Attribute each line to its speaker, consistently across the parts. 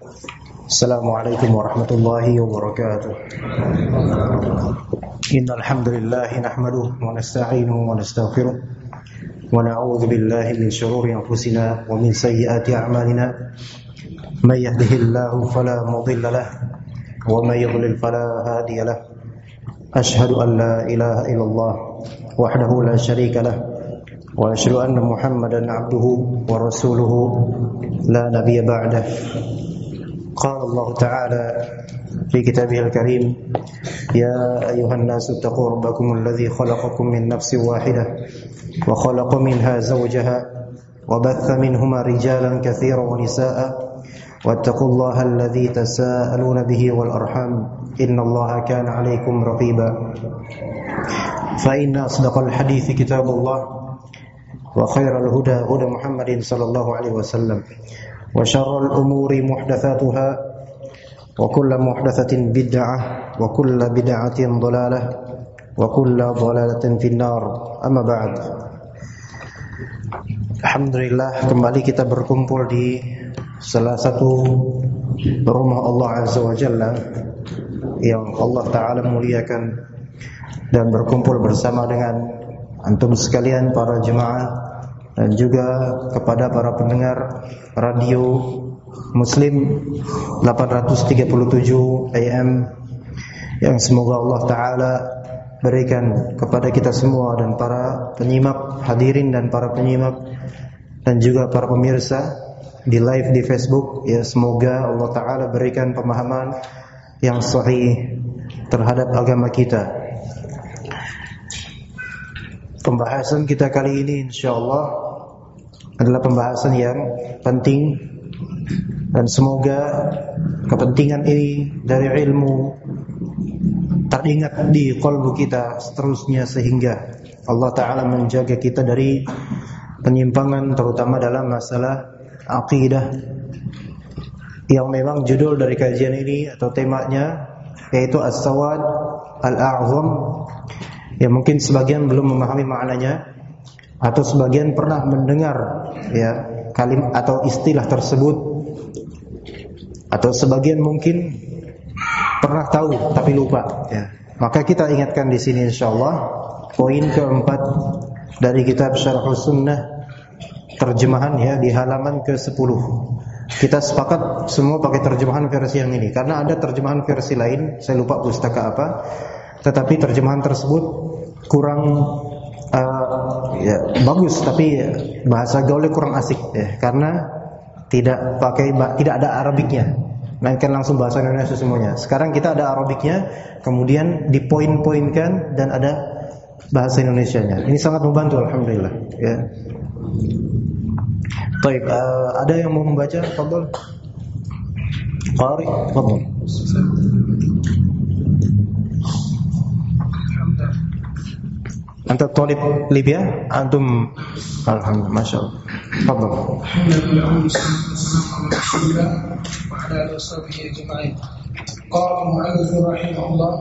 Speaker 1: Assalamualaikum warahmatullahi wabarakatuh. Innal hamdalillah nahmaduhu wa nasta'inuhu wa nastaghfiruh wa na'udzu billahi min shururi anfusina wa min sayyiati a'malina. May yahdihillahu fala mudilla lahu wa may yudlil fala hadiya lahu. Ashhadu an la ilaha illallah wahdahu la syarika lahu wa asyhadu anna Muhammadan 'abduhu wa rasuluhu la nabiyya ba'dahu. قال الله تعالى في كتابه الكريم يا أيها الناس اتقوا ربكم الذي خلقكم من نفس واحدة وخلق منها زوجها وبث منهما رجالا كثيرا ونساء واتقوا الله الذي تساءلون به والأرحام إن الله كان عليكم رقيبا فإن أصدق الحديث كتاب الله وخير الهدى هدى محمد صلى الله عليه وسلم وشر الأمور محدثاتها وكل محدثة بدعة وكل بدعة ضلالة وكل ضلالة في النار أما بعد. Alhamdulillah, kembali kita berkumpul di salah satu rumah Allah Azza wa Jalla yang Allah Ta'ala muliakan, dan berkumpul bersama dengan antum sekalian para jemaah dan juga kepada para pendengar radio Muslim 837 AM yang semoga Allah Ta'ala berikan kepada kita semua dan para penyimak hadirin dan para penyimak dan juga para pemirsa di live di Facebook, ya semoga Allah Ta'ala berikan pemahaman yang sahih terhadap agama kita. Pembahasan kita kali ini insyaallah adalah pembahasan yang penting, dan semoga kepentingan ini dari ilmu teringat di qalbu kita seterusnya, sehingga Allah Ta'ala menjaga kita dari penyimpangan, terutama dalam masalah akidah, yang memang judul dari kajian ini atau temanya yaitu As-Sawad Al-A'zam, yang mungkin sebagian belum memahami maknanya atau sebagian pernah mendengar ya kalimat atau istilah tersebut, atau sebagian mungkin pernah tahu tapi lupa ya. Maka kita ingatkan di sini insyaallah poin keempat dari kitab Syarhus Sunnah terjemahan ya di halaman ke-10. Kita sepakat semua pakai terjemahan versi yang ini, karena ada terjemahan versi lain, saya lupa pustaka apa, tetapi terjemahan tersebut kurang ya bagus, tapi bahasa gaulnya kurang asik ya, karena tidak ada Arabiknya, melainkan langsung bahasa Indonesia semuanya. Sekarang kita ada Arabiknya, kemudian dipoin-poinkan dan ada bahasa Indonesianya. Ini sangat membantu, alhamdulillah ya. Baik, ada yang mau membaca? Fadhal. Qari, fadhal. Anta talib Libya, antum alhamdulillah, masyaallah. Fadhal.
Speaker 2: قال المؤلف رحمه الله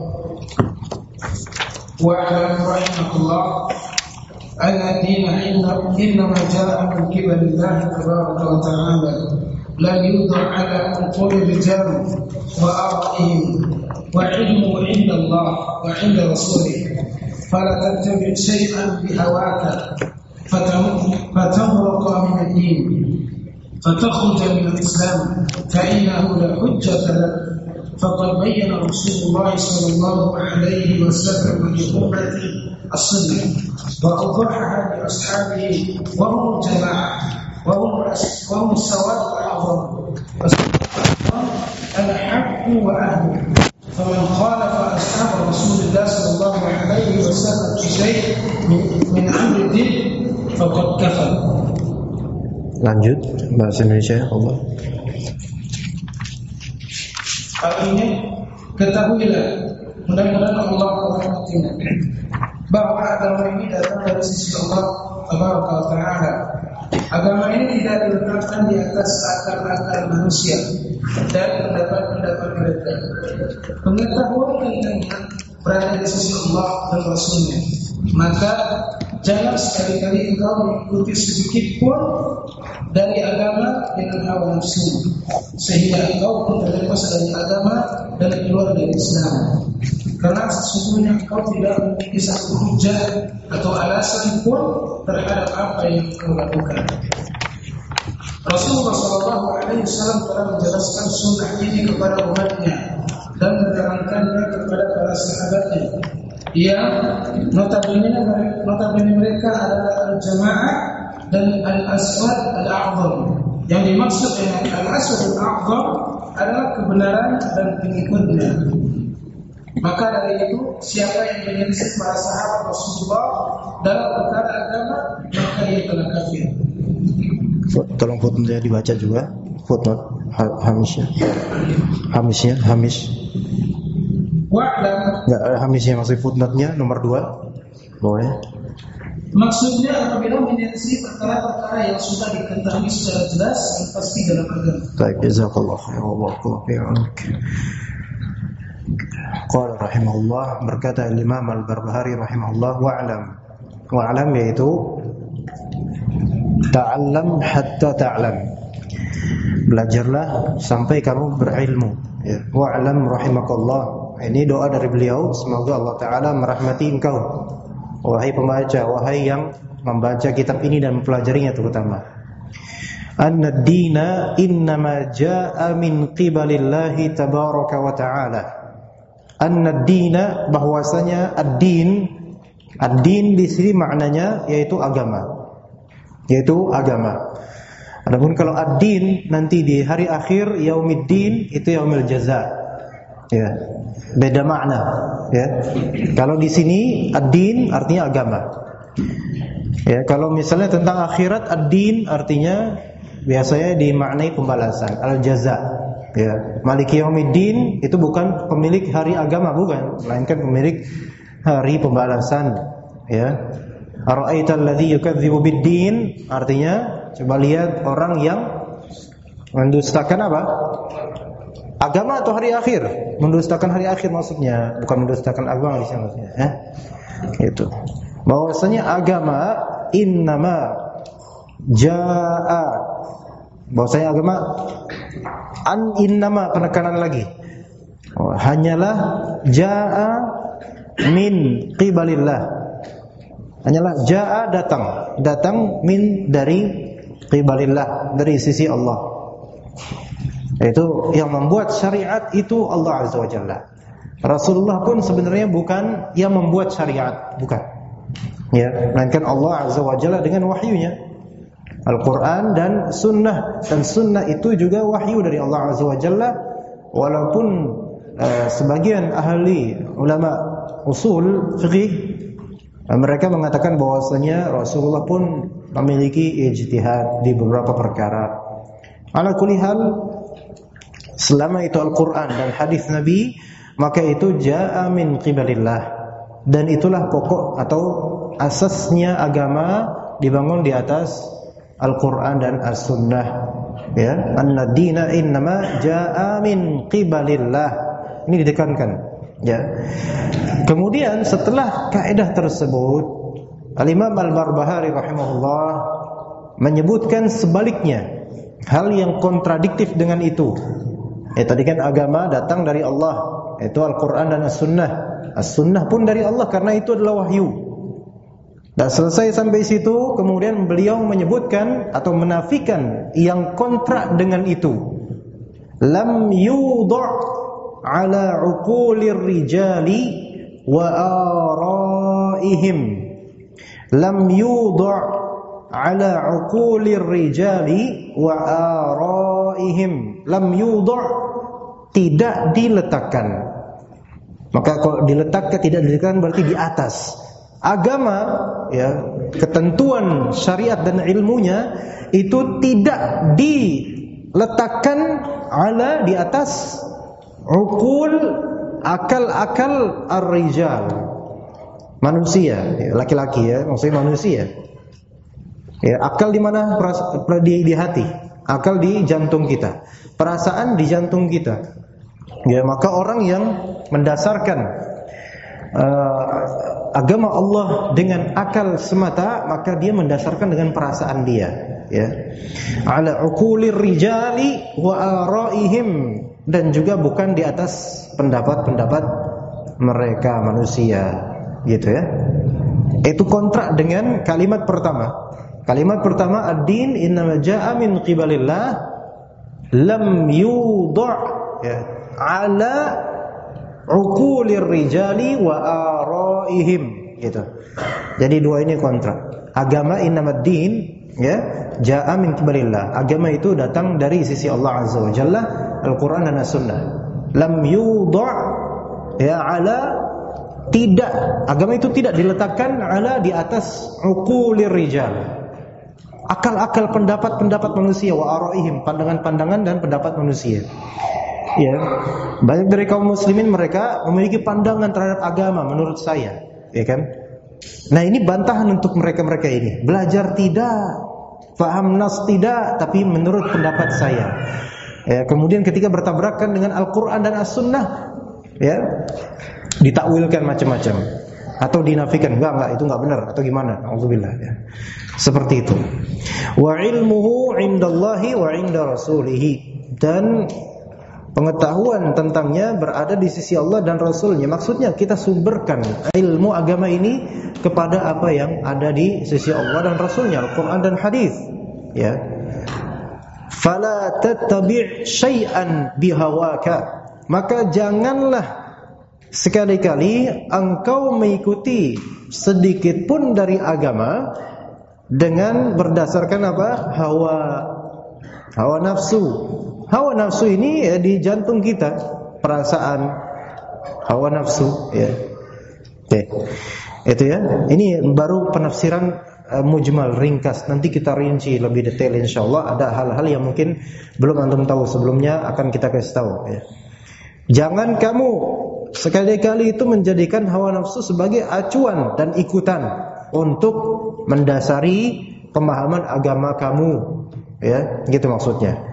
Speaker 2: واعلم رحمه الله أن الدين إنما جاء من قبل الله تبارك وتعالى، لم يوضع على عقول الرجال وآرائهم، وعلمه عند الله وعند رسوله، فلا تتبع شيئا بهواك فتمرق من الدين فتخرج من الإسلام، فإنه لا حجة لك. فقد بين رسول الله صلى الله عليه وسلم لأمته السنة وأوضحها لأصحابه، وهم الجماعة وهم السواد الأعظم الحق وأهله. فمن خالف أصحاب رسول الله صلى الله عليه وسلم في شيء من أمر الدين فقد كفر.
Speaker 1: Lanjut bahasa Indonesia, Allah.
Speaker 2: Artinya, ketahuilah, mudah-mudahan Allah merahmatinya, bahwa agama ini datang dari sisi Allah Taala. Agama ini tidak diletakkan di atas akal-akal manusia dan pendapat-pendapat mereka. Pengetahuan tentangnya berada di sisi Allah dan Rasulnya. Maka jangan sekali-kali engkau mengikuti sedikit pun dari agama dengan hawa nafsu, sehingga engkau pun terlepas dari agama dan keluar dari Islam. Karena sesungguhnya engkau tidak memiliki satu hujah atau alasan pun terhadap apa yang engkau lakukan. Rasulullah SAW telah menjelaskan sunnah ini kepada umatnya dan menerangkannya kepada para sahabatnya. Yang notabene mereka adalah al-jamaah dan al-aswad al-a'zam. Yang dimaksud dengan al-aswad al-a'zam adalah kebenaran dan pengikutnya. Maka dari itu, siapa yang menyelisih para sahabat Rasulullah dalam perkara agama, maka ia telah kafir.
Speaker 1: Tolong footnote dibaca juga, footnote hamisnya. Hamish. Enggak, hamisnya maksud footnote-nya nomor 2. Boleh.
Speaker 2: Maksudnya apabila menyelisih perkara-perkara yang sudah diketahui secara jelas yang pasti dalam agama.
Speaker 1: Baik, jazakallahu khairan wa barakallahu fiik. Qala rahimahullah, berkata Imam Al-Barbahari rahimahullah, wa'lam yaitu ta'allam hatta ta'lam. Belajarlah sampai kamu berilmu. Ya. Wa'lam rahimakallah. Ini doa dari beliau, semoga Allah Ta'ala merahmati engkau, wahai pembaca, wahai yang membaca kitab ini dan mempelajarinya terutama. Anna ad-dina innama jaa'a min qibalillahi tabaraka wa ta'ala. Anna ad-dina, bahwasanya ad-din di sini maknanya yaitu agama. Adapun kalau ad-din nanti di hari akhir yaumiddin itu yaumil jaza. Ya, beda makna, ya. Kalau di sini ad-din artinya agama. Ya, kalau misalnya tentang akhirat, ad-din artinya biasanya dimaknai pembalasan, al-jaza. Ya, Maliki yaumiddin itu bukan pemilik hari agama, bukan, melainkan pemilik hari pembalasan. Ya. Ara'aital ladzi yukadzibu bid-din, artinya coba lihat orang yang mendustakan apa? Agama atau hari akhir? Mendustakan hari akhir maksudnya, bukan mendustakan agama di sini maksudnya, ya. Itu. Bahwasanya agama innama jaa. Bahwasanya agama innama, penekanan lagi. Hanyalah jaa min qibalillah. Hanyalah jaa, datang min dari qibalillah, dari sisi Allah. Itu yang membuat syariat itu Allah Azza wa Jalla. Rasulullah pun sebenarnya bukan yang membuat syariat, bukan. Ya, melainkan Allah Azza wa Jalla dengan wahyunya, Al-Quran dan Sunnah. Dan Sunnah itu juga wahyu dari Allah Azza wa Jalla. Walaupun sebagian ahli ulama usul fiqih mereka mengatakan bahwasanya Rasulullah pun memiliki ijtihad di beberapa perkara. Ala kulli hal, selama itu Al-Quran dan hadis Nabi, maka itu ja'a min qibalillah. Dan itulah pokok atau asasnya agama dibangun di atas Al-Quran dan As-Sunnah. Ya, anna dina innama ja'a min qibalillah. Ini ditekankan. Ya. Kemudian setelah kaidah tersebut, Al-Imam Al-Barbahari rahimahullah menyebutkan sebaliknya, hal yang kontradiktif dengan itu. Tadi kan agama datang dari Allah, itu Al-Quran dan As-Sunnah. As-Sunnah pun dari Allah karena itu adalah wahyu. Dan selesai sampai situ, kemudian beliau menyebutkan atau menafikan yang kontra dengan itu. Lam yudha' ala uqulir rijali wa araihim. Lam yudha' ala uqulir rijali wa araihim. Lam yudha', tidak diletakkan. Maka kalau diletakkan, tidak diletakkan berarti di atas. Agama, ya, ketentuan syariat dan ilmunya itu tidak diletakkan ala, di atas uqul, akal-akal ar-rijal, manusia, ya, laki-laki, ya, maksudnya manusia. Ya, akal di mana? Di hati. Akal di jantung kita. Perasaan di jantung kita. Ya, maka orang yang mendasarkan agama Allah dengan akal semata, maka dia mendasarkan dengan perasaan dia, ya. Ala uqulir rijali wa araihim, dan juga bukan di atas pendapat-pendapat mereka manusia, gitu ya. Itu kontrak dengan kalimat pertama. Kalimat pertama, ad-din innama jaa'a min qibalillah lam yudha' ya, ala uqulir rijali wa araihim, gitu. Jadi dua ini kontrak. Agama innamad din, ya, jaa'a min qibalillah. Agama itu datang dari sisi Allah Azza wa Jalla, Al-Qur'an dan As-Sunnah. Lam yudha' ya, ala, tidak, agama itu tidak diletakkan ala, di atas uqulir rijal, akal-akal, pendapat-pendapat manusia, wa araihim, pandangan-pandangan dan pendapat manusia. Ya, banyak dari kaum muslimin mereka memiliki pandangan terhadap agama menurut saya, ya kan? Nah, ini bantahan untuk mereka-mereka ini. Belajar tidak, faham nas tidak, tapi menurut pendapat saya. Ya, kemudian ketika bertabrakan dengan Al-Qur'an dan As-Sunnah, ya, ditakwilkan macam-macam atau dinafikan, enggak itu enggak benar atau gimana, auzubillah, ya. Seperti itu. Wa ilmuhu 'indallahi wa 'inda rasulih, dan pengetahuan tentangnya berada di sisi Allah dan Rasulnya. Maksudnya kita sumberkan ilmu agama ini kepada apa yang ada di sisi Allah dan Rasulnya, Al-Quran dan Hadis, ya. Fala tattabi' syai'an bihawaka, maka janganlah sekali-kali engkau mengikuti sedikit pun dari agama dengan berdasarkan apa? Hawa nafsu. Hawa nafsu ini ya di jantung kita, perasaan hawa nafsu, ya. Oke. Itu ya. Ini baru penafsiran mujmal, ringkas. Nanti kita rinci lebih detail insyaallah. Ada hal-hal yang mungkin belum antum tahu sebelumnya, akan kita kasih tahu, ya. Jangan kamu sekali-kali itu menjadikan hawa nafsu sebagai acuan dan ikutan untuk mendasari pemahaman agama kamu, ya, gitu maksudnya.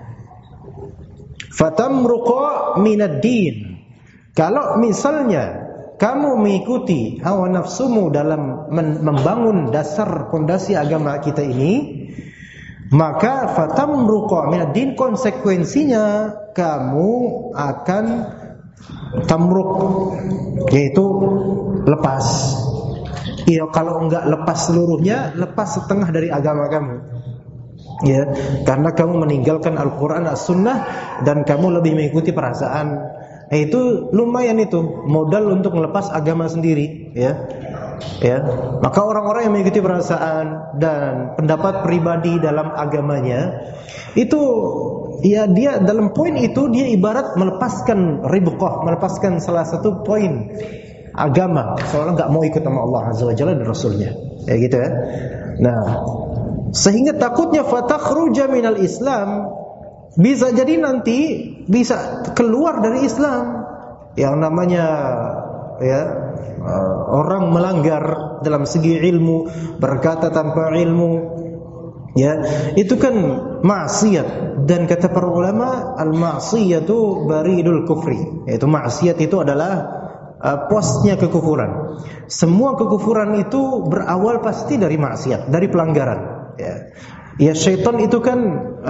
Speaker 1: Fatamruqa minad din. Kalau misalnya kamu mengikuti hawa nafsumu dalam membangun dasar fondasi agama kita ini, maka fatamruqa minad din, konsekuensinya kamu akan tamruk, yaitu lepas. Iya, kalau enggak lepas seluruhnya, lepas setengah dari agama kamu. Ya, karena kamu meninggalkan Al-Quran, As-Sunnah, dan kamu lebih mengikuti perasaan. Itu lumayan, itu modal untuk melepas agama sendiri, ya. Ya, maka orang-orang yang mengikuti perasaan dan pendapat pribadi dalam agamanya, itu ya, dia dalam poin itu dia ibarat melepaskan ribqah, melepaskan salah satu poin agama, soalnya nggak mau ikut sama Allah Azza wa Jalla dan Rasulnya, ya gitu ya. Nah, sehingga takutnya fatakhruja minal Islam, bisa jadi nanti bisa keluar dari Islam. Yang namanya, ya, orang melanggar dalam segi ilmu, berkata tanpa ilmu, ya, itu kan maksiat. Dan kata para ulama, al-ma'siyatu baridul kufri, yaitu maksiat itu adalah posnya kekufuran. Semua kekufuran itu berawal pasti dari maksiat, dari pelanggaran. Ya, syaitan itu kan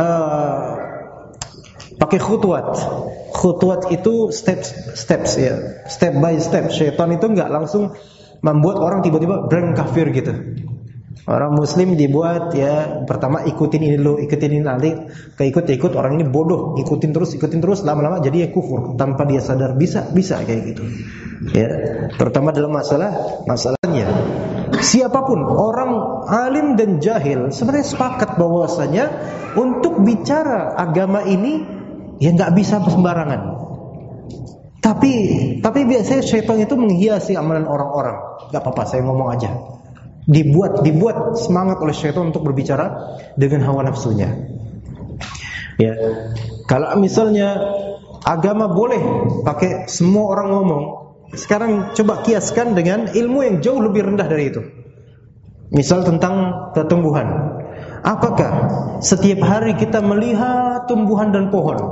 Speaker 1: pakai khutwat. Khutwat itu steps, ya, step by step. Syaitan itu enggak langsung membuat orang tiba-tiba brand kafir gitu. Orang muslim dibuat, ya, pertama ikutin ini dulu, ikutin ini, nanti keikut-ikut, orang ini bodoh, ikutin terus, lama-lama jadi ya kufur tanpa dia sadar. Bisa kayak gitu. Ya, terutama dalam masalahnya. Siapapun, orang alim dan jahil sebenarnya sepakat bahwasanya untuk bicara agama ini ya nggak bisa sembarangan. Tapi biasanya syaitan itu menghiasi amalan orang-orang. Nggak apa-apa, saya ngomong aja. Dibuat semangat oleh syaitan untuk berbicara dengan hawa nafsunya. Ya, kalau misalnya agama boleh pakai semua orang ngomong, sekarang coba kiaskan dengan ilmu yang jauh lebih rendah dari itu. Misal tentang tumbuhan. Apakah setiap hari kita melihat tumbuhan dan pohon,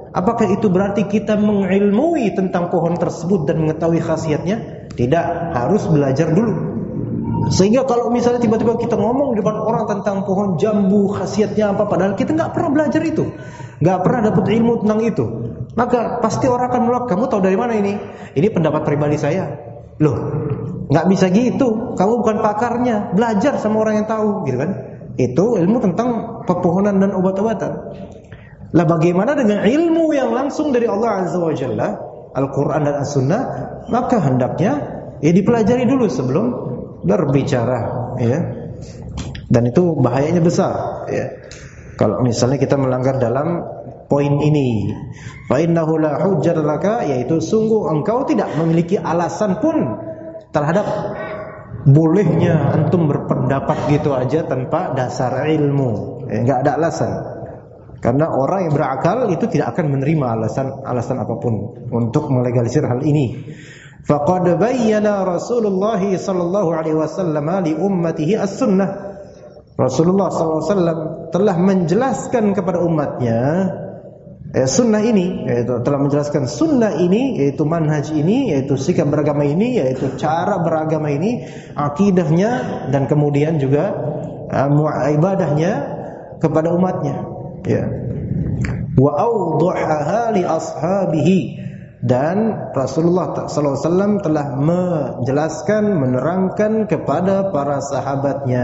Speaker 1: Apakah itu berarti kita mengilmui tentang pohon tersebut dan mengetahui khasiatnya? Tidak, harus belajar dulu. Sehingga kalau misalnya tiba-tiba kita ngomong di depan orang tentang pohon jambu, khasiatnya apa, padahal kita nggak pernah belajar itu, nggak pernah dapat ilmu tentang itu, maka pasti orang akan menolak. Kamu tahu dari mana ini? Ini pendapat pribadi saya. Loh, nggak bisa gitu. Kamu bukan pakarnya. Belajar sama orang yang tahu, gitu kan? Itu ilmu tentang pepohonan dan obat-obatan. Lah bagaimana dengan ilmu yang langsung dari Allah Azza wa Jalla, Al-Quran dan As-Sunnah? Maka hendaknya ya dipelajari dulu sebelum berbicara, ya. Dan itu bahayanya besar, ya. Kalau misalnya kita melanggar dalam poin ini, fa innahu la hujjata laka, yaitu sungguh engkau tidak memiliki alasan pun terhadap bolehnya antum berpendapat gitu aja tanpa dasar ilmu, ya, enggak ada alasan. Karena orang yang berakal itu tidak akan menerima alasan apapun untuk melegalisir hal ini. Faqad bayyana Rasulullah sallallahu alaihi wasallam li ummatihi as-sunnah. Rasulullah sallallahu alaihi wasallam telah menjelaskan kepada umatnya sunnah ini, yaitu telah menjelaskan sunnah ini, yaitu manhaj ini, yaitu sikap beragama ini, yaitu cara beragama ini, akidahnya, dan kemudian juga ibadahnya kepada umatnya. Ya. Wa awdahaha li ashabihi, dan Rasulullah sallallahu alaihi wasallam telah menjelaskan, menerangkan kepada para sahabatnya.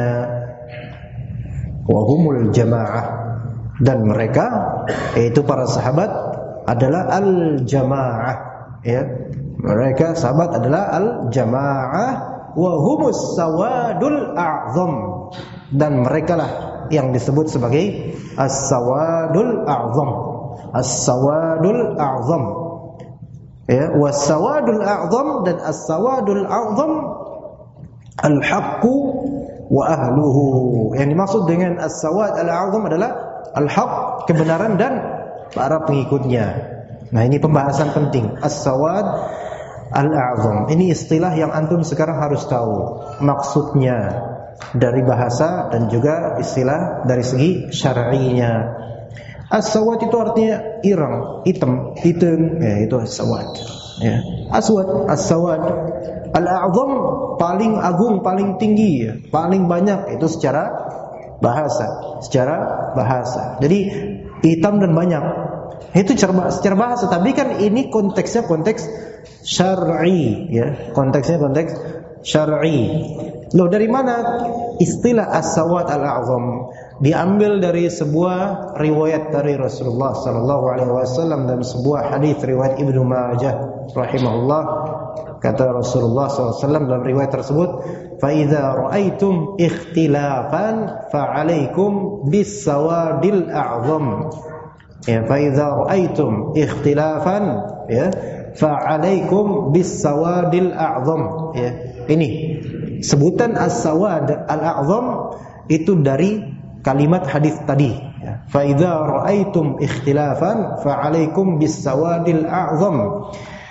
Speaker 1: Wa humul jamaah, dan mereka yaitu para sahabat adalah al-jamaah, ya. Mereka sahabat adalah al-jamaah, wa humus sawadul a'zam, dan merekalah yang disebut sebagai as-sawadul a'zam. As-sawadul a'zam, ya, was-sawadul a'zam, dan as-sawadul a'zam al-haqqu wa ahluhu. Yang dimaksud dengan as-sawad al-a'zam adalah al-haq, kebenaran, dan para pengikutnya. Nah, ini pembahasan penting. As-sawad al-a'zam, ini istilah yang antum sekarang harus tahu maksudnya dari bahasa dan juga istilah dari segi syar'inya. As-sawad itu artinya irang, hitam, ya, itu as-sawad, ya. Aswad, as-sawad. Al-a'zam paling agung, paling tinggi, ya, paling banyak, itu secara bahasa, Jadi hitam dan banyak itu secara bahasa, tapi kan ini konteksnya konteks syar'i, ya. Konteksnya konteks syar'i. Loh, dari mana istilah as-sawad al-a'zam? Diambil dari sebuah riwayat dari Rasulullah sallallahu alaihi wasallam dan sebuah hadis riwayat Ibnu Majah rahimahullah. Kata Rasulullah sallallahu alaihi wasallam dalam riwayat tersebut, "Fa idza ra'aitum ikhtilafan fa 'alaikum bis-sawadil a'zam." Ya, fa idza ra'aitum ikhtilafan, ya, fa 'alaikum bis-sawadil a'zam, ya. Ini sebutan as-sawad al-a'zam itu dari kalimat hadis tadi, ya. Fa idza ra'aitum ikhtilafan fa 'alaikum bis-sawadil a'zam.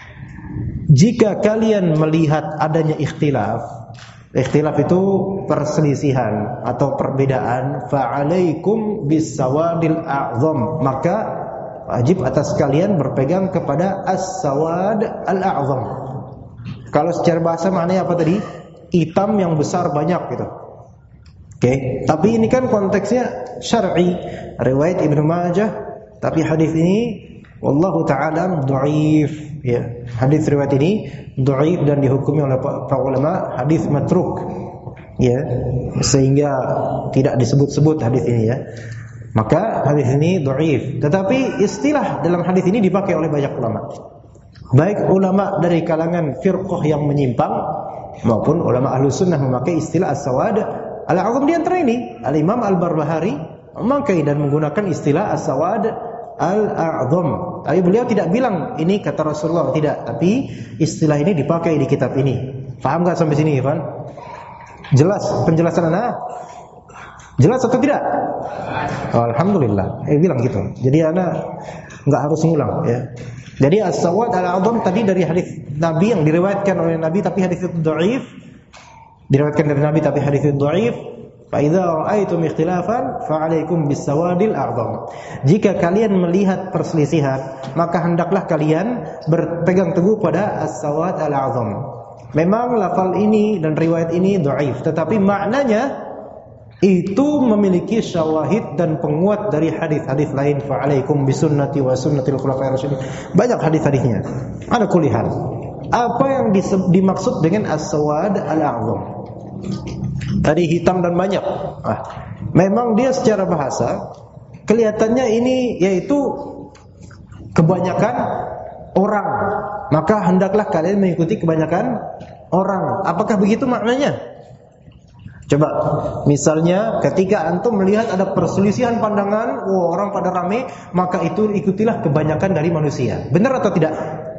Speaker 1: Jika kalian melihat adanya ikhtilaf itu perselisihan atau perbedaan, fa 'alaikum bis-sawadil a'zam, maka wajib atas kalian berpegang kepada as-sawad al-a'zam. Kalau secara bahasa maknanya apa tadi? Hitam yang besar banyak gitu. Oke, tapi ini kan konteksnya syar'i, riwayat Ibnu Majah, tapi hadis ini wallahu ta'ala dhaif, ya. Hadis riwayat ini dhaif dan dihukumi oleh para ulama hadis matruk, ya, sehingga tidak disebut-sebut hadis ini, ya. Maka hadis ini dhaif, tetapi istilah dalam hadis ini dipakai oleh banyak ulama. Baik ulama dari kalangan firqah yang menyimpang maupun ulama Ahlus Sunnah memakai istilah as-sawad al-a'zam. Di antara ini Al-Imam Al-Barbahari memakai dan menggunakan istilah as-sawad al-a'zam. Tapi beliau tidak bilang ini kata Rasulullah, tidak, tapi istilah ini dipakai di kitab ini. Paham enggak sampai sini, Ivan? Jelas penjelasan Anda? Jelas atau tidak? Oh, alhamdulillah. Bilang gitu. Jadi Anda enggak harus ngulang, ya. Jadi as-sawad al-a'zam tadi dari hadis Nabi yang diriwayatkan oleh Nabi, tapi hadis itu dhaif. Diriwayatkan dari Nabi tapi hadis itu dhaif. Fa idza ra'aitum ikhtilafan fa'alaikum bis-sawadil a'dham. Jika kalian melihat perselisihan, maka hendaklah kalian berpegang teguh pada as-sawad al-a'dham. Memang lafal ini dan riwayat ini dhaif, tetapi maknanya itu memiliki syawahid dan penguat dari hadis-hadis lain. Fa'alaikum bisunnati wa sunnatil khulafa'ir rasyidin. Banyak hadis-hadisnya. Ada kulihat. Apa yang dimaksud dengan as-sawad al-a'dham? Tadi hitam dan banyak. Memang dia secara bahasa kelihatannya ini yaitu kebanyakan orang. Maka hendaklah kalian mengikuti kebanyakan orang. Apakah begitu maknanya? Coba, misalnya ketika antum melihat ada perselisihan pandangan, orang pada rame, maka itu ikutilah kebanyakan dari manusia. Benar atau tidak?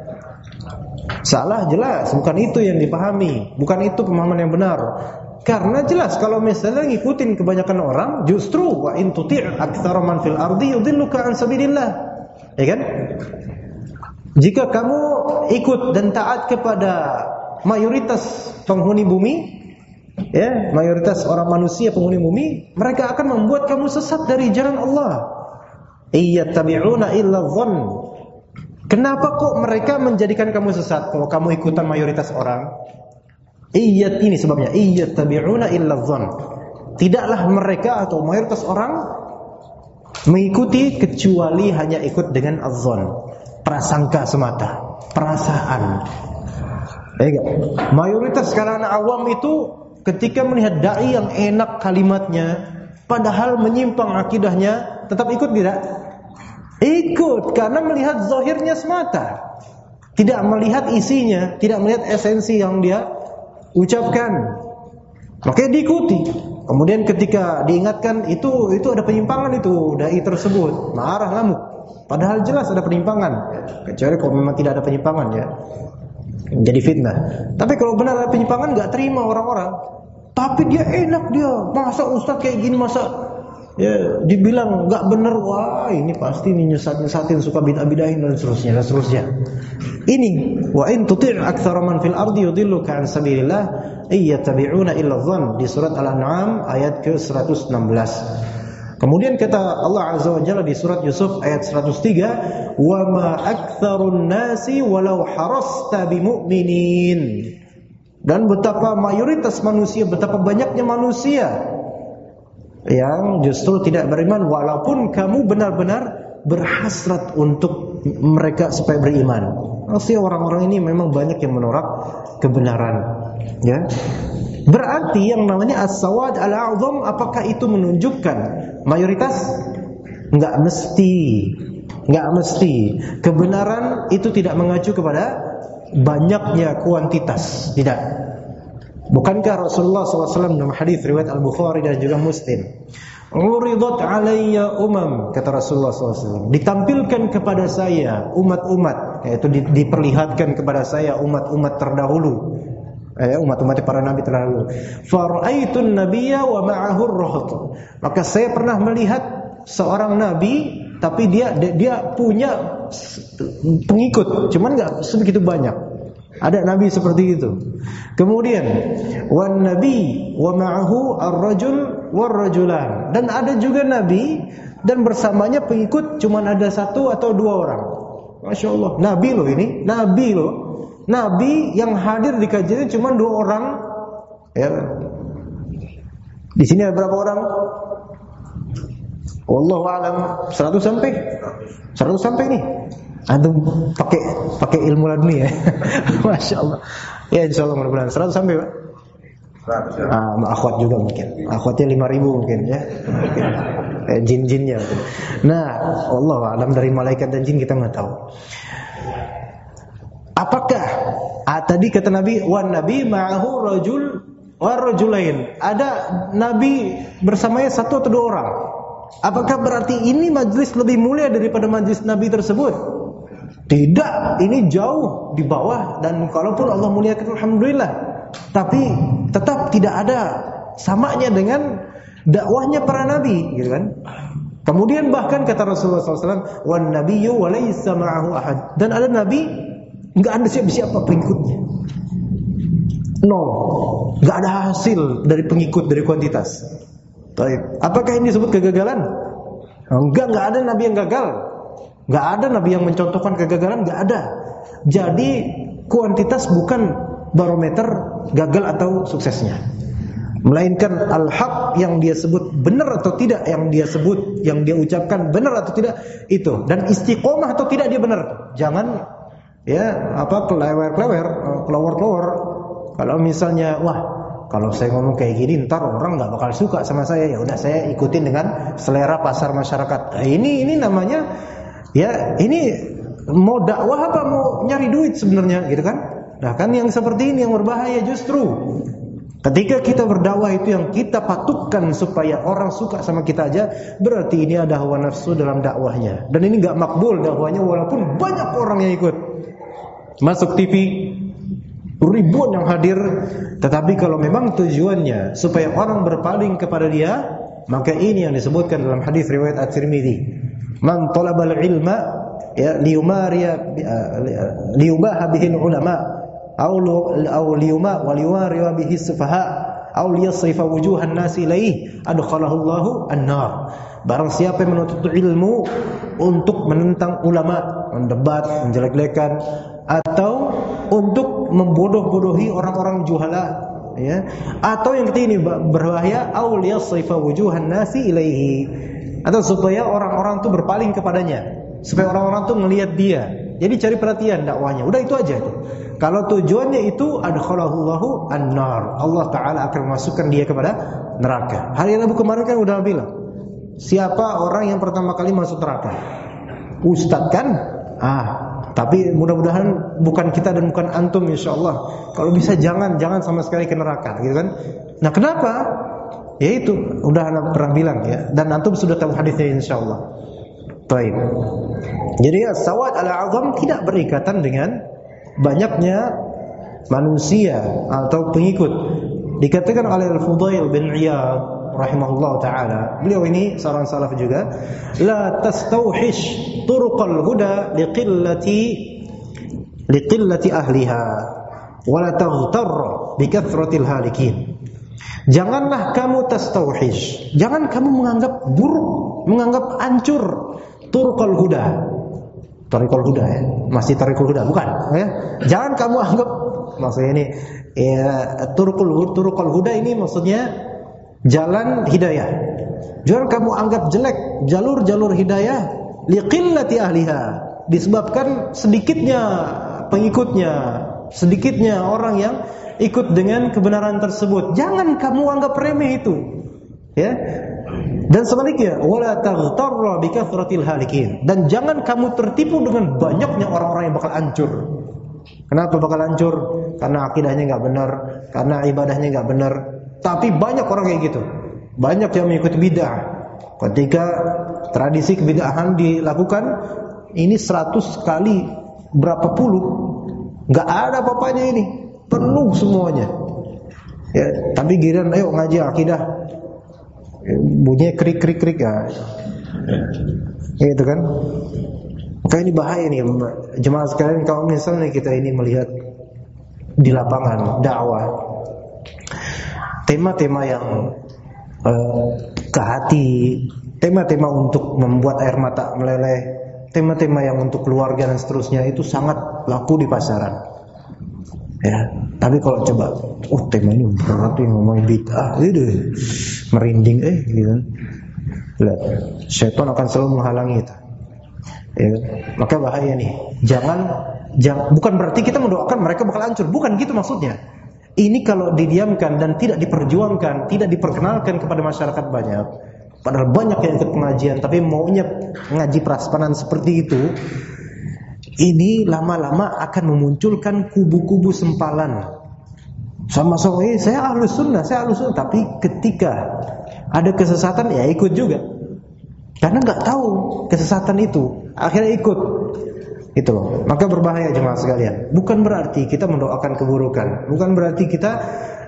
Speaker 1: Salah jelas, bukan itu yang dipahami, bukan itu pemahaman yang benar. Karena jelas kalau misalnya ngikutin kebanyakan orang, justru wa in tuti' aktsara man fil ardi yudilluka an sabilillah. Ya kan? Jika kamu ikut dan taat kepada mayoritas penghuni bumi, ya, mayoritas orang manusia penghuni bumi, mereka akan membuat kamu sesat dari jalan Allah. Iyattabi'una illa dhann. Kenapa kok mereka menjadikan kamu sesat kalau kamu ikutan mayoritas orang? Ini sebabnya. Iyattabi'una illa dhann. Tidaklah mereka atau mayoritas orang mengikuti kecuali hanya ikut dengan adh-dhann, prasangka semata, perasaan. Mayoritas kalangan awam itu ketika melihat dai yang enak kalimatnya, padahal menyimpang akidahnya, tetap ikut tidak? Ikut karena melihat zahirnya semata, tidak melihat isinya, tidak melihat esensi yang dia ucapkan, makanya diikuti. Kemudian ketika diingatkan itu ada penyimpangan, itu dai tersebut marah, ngamuk, padahal jelas ada penyimpangan. Kecuali kalau memang tidak ada penyimpangan, ya jadi fitnah. Tapi kalau benar ada penyimpangan, nggak terima orang-orang. Tapi dia enak, dia masa ustaz kayak gini, masa ya dibilang nggak benar, wah ini pasti ini nyesat-nyesatin, suka bid'ah-bid'ahin dan seterusnya. Ini wa in tuti' aktsara man fil ardi yudilluka an sabilillah iyattabi'una illa dhann, di surat Al-An'am ayat ke-116. Kemudian kata Allah Azza wa Jalla di surat Yusuf ayat 103, wa ma aktsarun nasi walau harasta bimu'minin. Dan betapa mayoritas manusia, betapa banyaknya manusia yang justru tidak beriman, walaupun kamu benar-benar berhasrat untuk mereka supaya beriman. Maksudnya orang-orang ini memang banyak yang menolak kebenaran, ya. Berarti yang namanya as-sawad al-a'dham, apakah itu menunjukkan mayoritas? Enggak mesti. Kebenaran itu tidak mengacu kepada banyaknya kuantitas, tidak. Bukankah Rasulullah SAW dalam hadis riwayat Al-Bukhari dan juga Muslim, uridat alayya kata Rasulullah SAW, ditampilkan kepada saya umat-umat, yaitu diperlihatkan kepada saya umat-umat terdahulu, umat-umat para nabi terdahulu. Fara'aitun nabiyya wa ma'ahu ar-rahat. Maka saya pernah melihat seorang nabi, tapi dia punya pengikut, cuman enggak sebegitu banyak. Ada nabi seperti itu. Kemudian wan nabi wa ma'ahu ar-rajul war-rajulan. Dan ada juga nabi dan bersamanya pengikut cuman ada 1 atau 2 orang. Masya Allah, nabi loh ini, nabi loh. Nabi yang hadir di kajian cuma 2 orang, ya. Di sini ada berapa orang? Wallahu a'lam. 100 sampai nih. Antum pakai ilmu laduni ya. Masya Allah. Ya insyaallah mudah-mudahan 100 sampai, Pak. 100. Akhwat juga mungkin. Akhwatnya 5.000 mungkin, ya. Jin-jinnya mungkin. Nah, Allah a'lam, dari malaikat dan jin kita enggak tahu. Apakah tadi kata Nabi wan nabi ma'ahu rajul war rajulain, ada nabi bersamanya 1 atau 2 orang. Apakah berarti ini majlis lebih mulia daripada majlis nabi tersebut? Tidak, ini jauh di bawah. Dan kalaupun Allah muliakan alhamdulillah, tapi tetap tidak ada samanya dengan dakwahnya para nabi, gitu kan? Kemudian bahkan kata Rasulullah SAW, wan nabiyyu wa laysa ma'ahu ahad. Dan ada nabi enggak ada siapa-siapa pengikutnya. Nol. Enggak ada hasil dari pengikut, dari kuantitas. Baik. Apakah ini disebut kegagalan? Enggak ada nabi yang gagal. Enggak ada nabi yang mencontohkan kegagalan, enggak ada. Jadi kuantitas bukan barometer gagal atau suksesnya. Melainkan al-haq yang dia sebut benar atau tidak, yang dia sebut, yang dia ucapkan benar atau tidak itu, dan istiqomah atau tidak dia benar. Jangan kelewar-kelewar. Kalau misalnya kalau saya ngomong kayak gini ntar orang nggak bakal suka sama saya, ya udah saya ikutin dengan selera pasar masyarakat. Ini namanya ini mau dakwah apa mau nyari duit sebenarnya gitu kan? Nah kan yang seperti ini yang berbahaya justru. Ketika kita berdakwah itu yang kita patutkan supaya orang suka sama kita aja, berarti ini ada hawa nafsu dalam dakwahnya. Dan ini nggak makbul dakwahnya walaupun banyak orang yang ikut. Masuk TV ribuan yang hadir, tetapi kalau memang tujuannya supaya orang berpaling kepada dia, maka ini yang disebutkan dalam hadis riwayat At-Tirmidzi, man talabal ilma liyubaha bihi ulama aw liyuma wa liwariya bihi sufaha aw liyasrifa wujuhan nasi ilaihi adkhalahu Allahu an-nar. Barang siapa yang menuntut ilmu untuk menentang ulama, mendebat, menjelek-jelekan, atau untuk membodoh-bodohi orang-orang juhala, atau yang ketiga ini berbahaya, aw liyasrifa wujuhan nasi ilaihi, atau supaya orang-orang itu berpaling kepadanya, supaya orang-orang itu ngelihat dia. Jadi cari perhatian dakwahnya. Udah itu aja tuh. Kalau tujuannya itu adkhalahullahu an-nar, Allah Ta'ala akan memasukkan dia kepada neraka. Hari Rabu kemarin kan udah bilang, siapa orang yang pertama kali masuk neraka? Ustadz kan? Tapi mudah-mudahan bukan kita dan bukan antum insyaallah. Kalau bisa jangan sama sekali ke neraka gitu kan. Nah, kenapa? Ya itu udah anak pernah bilang ya, dan antum sudah tahu hadisnya insyaallah. Baik. Jadi as-sawad al-'azam tidak berikatan dengan banyaknya manusia atau pengikut. Dikatakan oleh Al-Fudail bin Iyad rahimahullah ta'ala, beliau ini seorang salaf juga, la tastauhish turuqal huda liqillati ahliha wa la taghtar bikathratil halikin. Janganlah kamu tastauhish, jangan kamu menganggap buruk, menganggap hancur turuqal huda. Tariqul huda ya, masih tariqul huda bukan ya. Jangan kamu anggap maksudnya ini turuqul huda ini maksudnya jalan hidayah. Jangan kamu anggap jelek jalur-jalur hidayah liqillati ahliha, disebabkan sedikitnya pengikutnya, sedikitnya orang yang ikut dengan kebenaran tersebut. Jangan kamu anggap remeh itu. Ya. Dan sebaliknya, wala taghtarra bikathratil halikin, dan jangan kamu tertipu dengan banyaknya orang-orang yang bakal hancur. Kenapa bakal hancur? Karena akidahnya enggak benar, karena ibadahnya enggak benar. Tapi banyak orang kayak gitu. Banyak yang mengikuti bid'ah. Ketika tradisi kebid'ahan dilakukan, ini 100 kali berapa puluh, enggak ada apa-apanya ini. Penuh semuanya. Ya, tapi giliran ayo ngaji akidah, bunyinya krik ya. Gitu kan? Maka ini bahaya nih jemaah sekalian. Kalau misalnya kita ini melihat di lapangan dakwah, tema-tema yang ke hati, tema-tema untuk membuat air mata meleleh, tema-tema yang untuk keluarga dan seterusnya, itu sangat laku di pasaran. Ya, tapi kalau coba, tema ini berat nih, ngomongin bid'ah, merinding gitu. Lihat, syaitan akan selalu menghalangi itu. Ya, maka bahaya nih. Jangan bukan berarti kita mendoakan mereka bakal hancur, bukan gitu maksudnya. Ini kalau didiamkan dan tidak diperjuangkan, tidak diperkenalkan kepada masyarakat banyak, padahal banyak yang ikut pengajian, tapi maunya ngaji prasmanan seperti itu, ini lama-lama akan memunculkan kubu-kubu sempalan. Sama-sama saya ahlus sunnah, tapi ketika ada kesesatan ya ikut juga. Karena nggak tahu kesesatan itu, akhirnya ikut. Itu loh. Maka berbahaya jemaah sekalian. Bukan berarti kita mendoakan keburukan, bukan berarti kita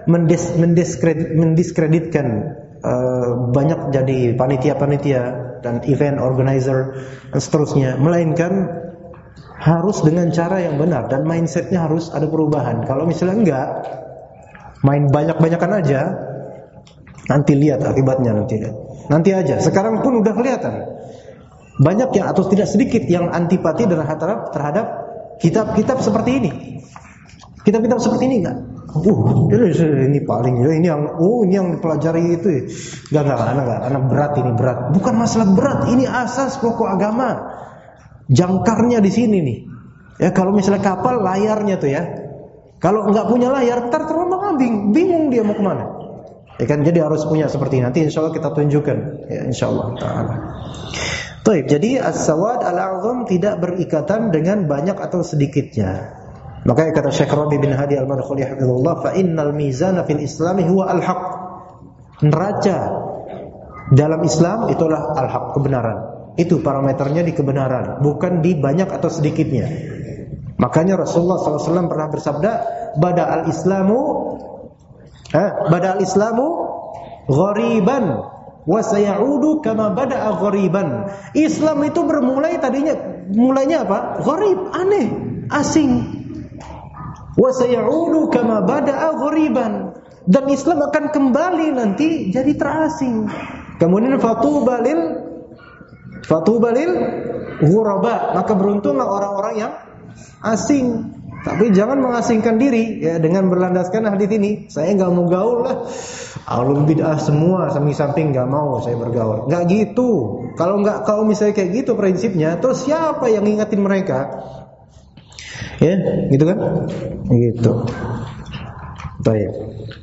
Speaker 1: mendiskreditkan banyak jadi panitia-panitia dan event organizer dan seterusnya, melainkan harus dengan cara yang benar dan mindsetnya harus ada perubahan. Kalau misalnya enggak, main banyak-banyakan aja, Nanti lihat akibatnya, nanti aja. Sekarang pun udah kelihatan. Banyak yang atau tidak sedikit yang antipati terhadap kitab-kitab seperti ini. Kitab-kitab seperti ini enggak? Ini paling ini yang dipelajari itu. Anak berat, ini berat. Bukan masalah berat, ini asas pokok agama. Jangkarnya di sini nih. Ya kalau misalnya kapal layarnya tuh ya. Kalau enggak punya layar, ntar terombang-ambing, bingung dia mau kemana. Ya kan, jadi harus punya seperti ini. Nanti insyaallah kita tunjukkan. Ya insyaallah taala. Baik, jadi as-sawad al-a'zam tidak berikatan dengan banyak atau sedikitnya. Makanya kata Syekh Rabi bin Hadi Al-Madkhali hafizahullah, fa innal mizana fil Islami huwa al-haq. Neraca dalam Islam itulah al-haq, kebenaran. Itu parameternya di kebenaran, bukan di banyak atau sedikitnya. Makanya Rasulullah SAW pernah bersabda, bada al-islamu ghariban wa sayaudu kama bada'a ghariban. Islam itu mulainya apa? Gharib, aneh, asing. Wa sayaudu kama bada'a ghariban. Dan Islam akan kembali nanti jadi terasing. Kemudian fatubalil ghuraba, maka beruntunglah orang-orang yang asing. Tapi jangan mengasingkan diri ya dengan berlandaskan hadis ini. Saya enggak mau gaul lah. Ahlul bid'ah semua samping-samping enggak mau saya bergaul. Enggak gitu. Kalau misalnya kayak gitu prinsipnya, terus siapa yang ngingetin mereka? Ya, gitu kan? Gitu. Baik.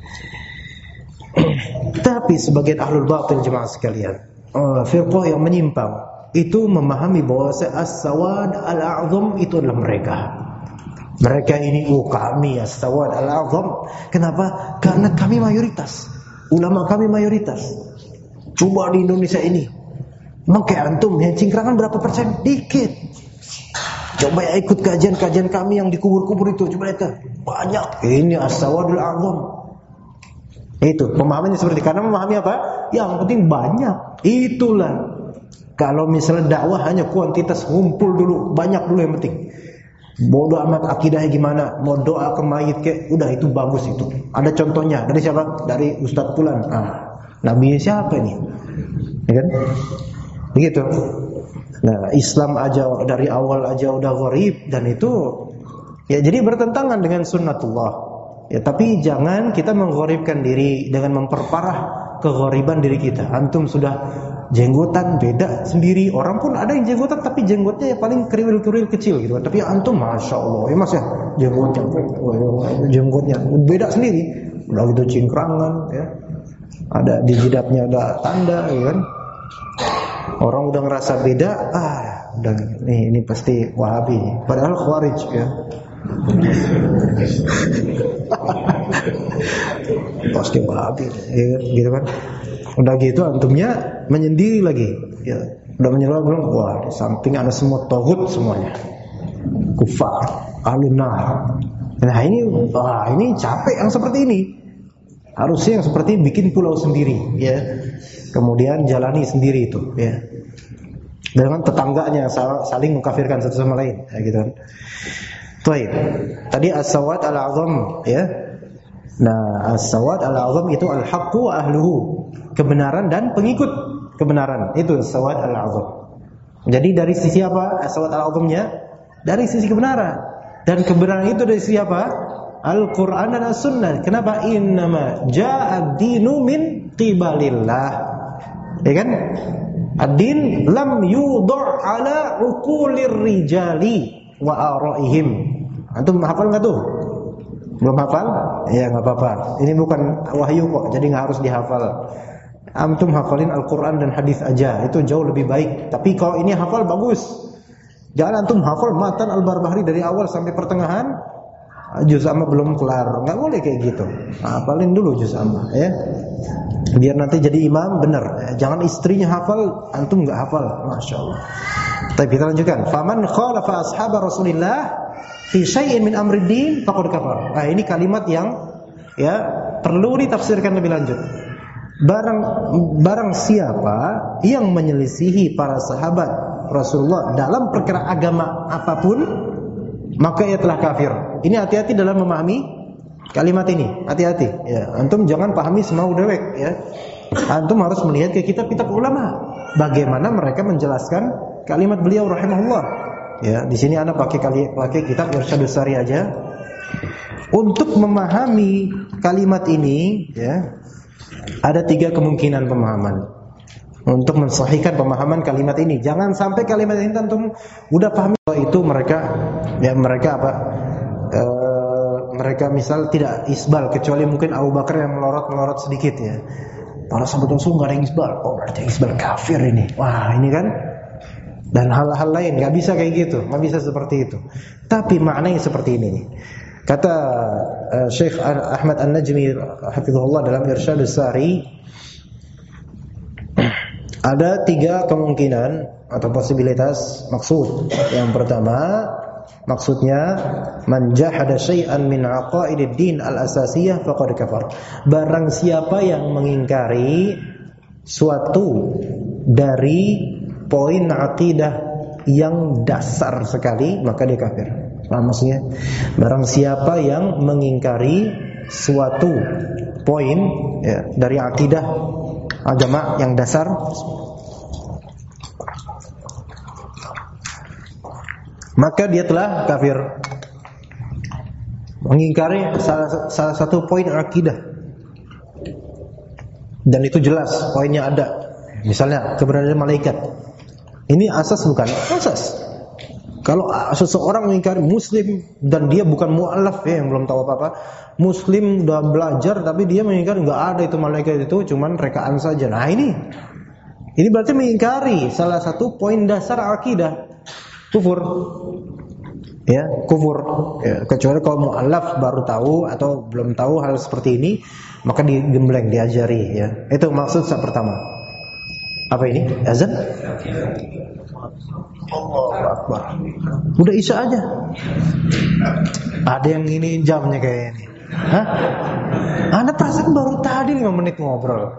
Speaker 1: Tapi sebagian ahlul batil jemaah sekalian, firqah yang menyimpang itu memahami bahwa as-sawad al-a'zam itu adalah mereka. Mereka ini kami as-sawad al-a'zam. Kenapa? Karena kami mayoritas. Ulama kami mayoritas. Coba di Indonesia ini, maka antum yang cingkrangan berapa persen? Dikit. Coba ya ikut kajian-kajian kami yang dikubur-kubur itu, coba lihat banyak. Ini as-sawad al-a'zam. Itu pemahamannya seperti, karena memahami apa? Yang penting banyak. Itulah. Kalau misalnya dakwah hanya kuantitas, ngumpul dulu, banyak dulu yang penting. Bodoh amat akidahnya gimana, mau doa ke mayit kayak, udah itu bagus itu. Ada contohnya dari siapa? Dari Ustadz Fulan. Nabi siapa ini? Ya kan? Begitu. Nah, Islam aja dari awal aja udah gharib, dan itu ya jadi bertentangan dengan sunnatullah. Ya, tapi jangan kita menggharibkan diri dengan memperparah keghariban diri kita. Antum sudah jenggotan beda sendiri. Orang pun ada yang jenggotan tapi jenggotnya ya paling kriwil-kriwil kecil gitu. Tapi antum masya Allah ya mas ya jenggotnya beda sendiri. Udah gitu cingkrangan ya. Ada di jidatnya ada tanda ya kan. Orang udah ngerasa beda, udah ini pasti Wahabi. Padahal Khawarij ya. Pasti Wahabi ya, gitu kan. Udah gitu antumnya menyendiri lagi ya. Udah menyerah bilang, wah di samping ada semua tauhid semuanya, kufar, alunar. Nah ini capek yang seperti ini. Harusnya yang seperti bikin pulau sendiri ya. Kemudian jalani sendiri itu ya. Dengan tetangganya saling mengkafirkan satu sama lain ya, gitu kan. Baik. Tadi as-sawad al-a'zam ya. Nah, as-sawad al-a'zam itu al-haqqu wa ahluhu. Kebenaran dan pengikut kebenaran. Itu as-sawad al-a'zam. Jadi dari sisi apa as-sawad al-a'zamnya? Dari sisi kebenaran. Dan kebenaran itu dari sisi apa? Al-Qur'an dan As-Sunnah. Kenapa? Innama ja'a ad-dinu min qibalillah. Ya kan? Ad-din lam yudha' ala uqulir rijali wa ara'ihim. Antum hafal enggak tuh? Belum hafal? Ya enggak apa-apa. Ini bukan wahyu kok, jadi enggak harus dihafal. Antum hafalin Al-Qur'an dan hadis aja, itu jauh lebih baik. Tapi kalau ini hafal bagus. Jangan antum hafal matan Al-Barbahari dari awal sampai pertengahan, juz amma belum kelar. Enggak boleh kayak gitu. Hafalin dulu juz amma ya. Biar nanti jadi imam benar. Jangan istrinya hafal, antum enggak hafal. Masyaallah. Tapi kita lanjutkan. Faman khalafa ashabar Rasulillah fi syai'in min amri din faqad kafar. Nah, ini kalimat yang ya perlu ditafsirkan lebih lanjut. Barang siapa yang menyelisihi para sahabat Rasulullah dalam perkara agama apapun, maka ia telah kafir. Ini hati-hati dalam memahami kalimat ini. Hati-hati ya. Antum jangan pahami semau dewek ya. Antum harus melihat ke kitab-kitab ulama, bagaimana mereka menjelaskan kalimat beliau rahimahullah. Ya, di sini ana pakai kitab Irsyadus Sari aja. Untuk memahami kalimat ini, ya, ada 3 kemungkinan pemahaman. Untuk mensahihkan pemahaman kalimat ini, jangan sampai kalimat ini antum udah paham itu mereka apa? Mereka misal tidak isbal, kecuali mungkin Abu Bakar yang melorot sedikit ya. Para sahabat Rasul nggak ada yang isbal, oh berarti isbal kafir ini. Wah ini kan. Dan hal-hal lain nggak bisa kayak gitu, nggak bisa seperti itu. Tapi maknanya seperti ini. Kata Syekh Ahmad An-Najmi hafizahullah dalam Irsyadus Sari, ada 3 kemungkinan atau posibilitas maksud. Yang pertama, maksudnya man jahada syai'an min aqaidid din al-asasiyah faqad kafar. Barang siapa yang mengingkari suatu dari poin akidah yang dasar sekali, maka dia kafir. Paham maksudnya? Barang siapa yang mengingkari suatu poin ya, dari akidah agama yang dasar, maka dia telah kafir. Mengingkari salah satu poin akidah, dan itu jelas poinnya ada. Misalnya keberadaan malaikat. Ini asas bukan? Asas. Kalau seseorang mengingkari Muslim dan dia bukan mu'allaf ya, yang belum tahu apa-apa, Muslim udah belajar tapi dia mengingkari nggak ada itu malaikat, itu cuman rekaan saja. Nah ini berarti mengingkari salah satu poin dasar akidah. Kufur. Ya, kufur. Ya, kecuali kalau mu'allaf baru tahu atau belum tahu hal seperti ini, maka digembleng, diajari ya. Itu maksud pertama. Apa ini? Azan? Allahu Akbar. Udah isya aja. Ada yang ini jamnya kayak ini. Hah? Anda perasaan baru tadi 5 menit ngobrol.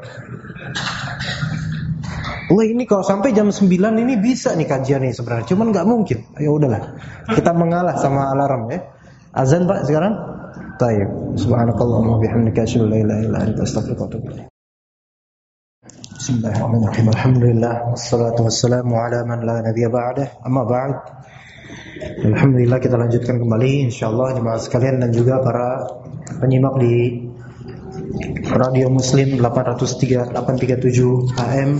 Speaker 1: Wah ini kalau sampai jam 9 ini bisa nih kajian nih sebenarnya. Cuman gak mungkin. Ya udahlah. Kita mengalah sama alarm ya. Azan Pak sekarang? Baik. Subhanakallahumma bihamdika asyhadu an la ilaha illa anta astaghfiruka wa atubu ilaik. Bismillahirrahmanirrahim. Alhamdulillah wassalatu wassalamu ala man la nabiyya ba'dah. Amma ba'd. Alhamdulillah kita lanjutkan kembali insyaallah jemaah sekalian dan juga para penyimak di Radio Muslim 837 AM.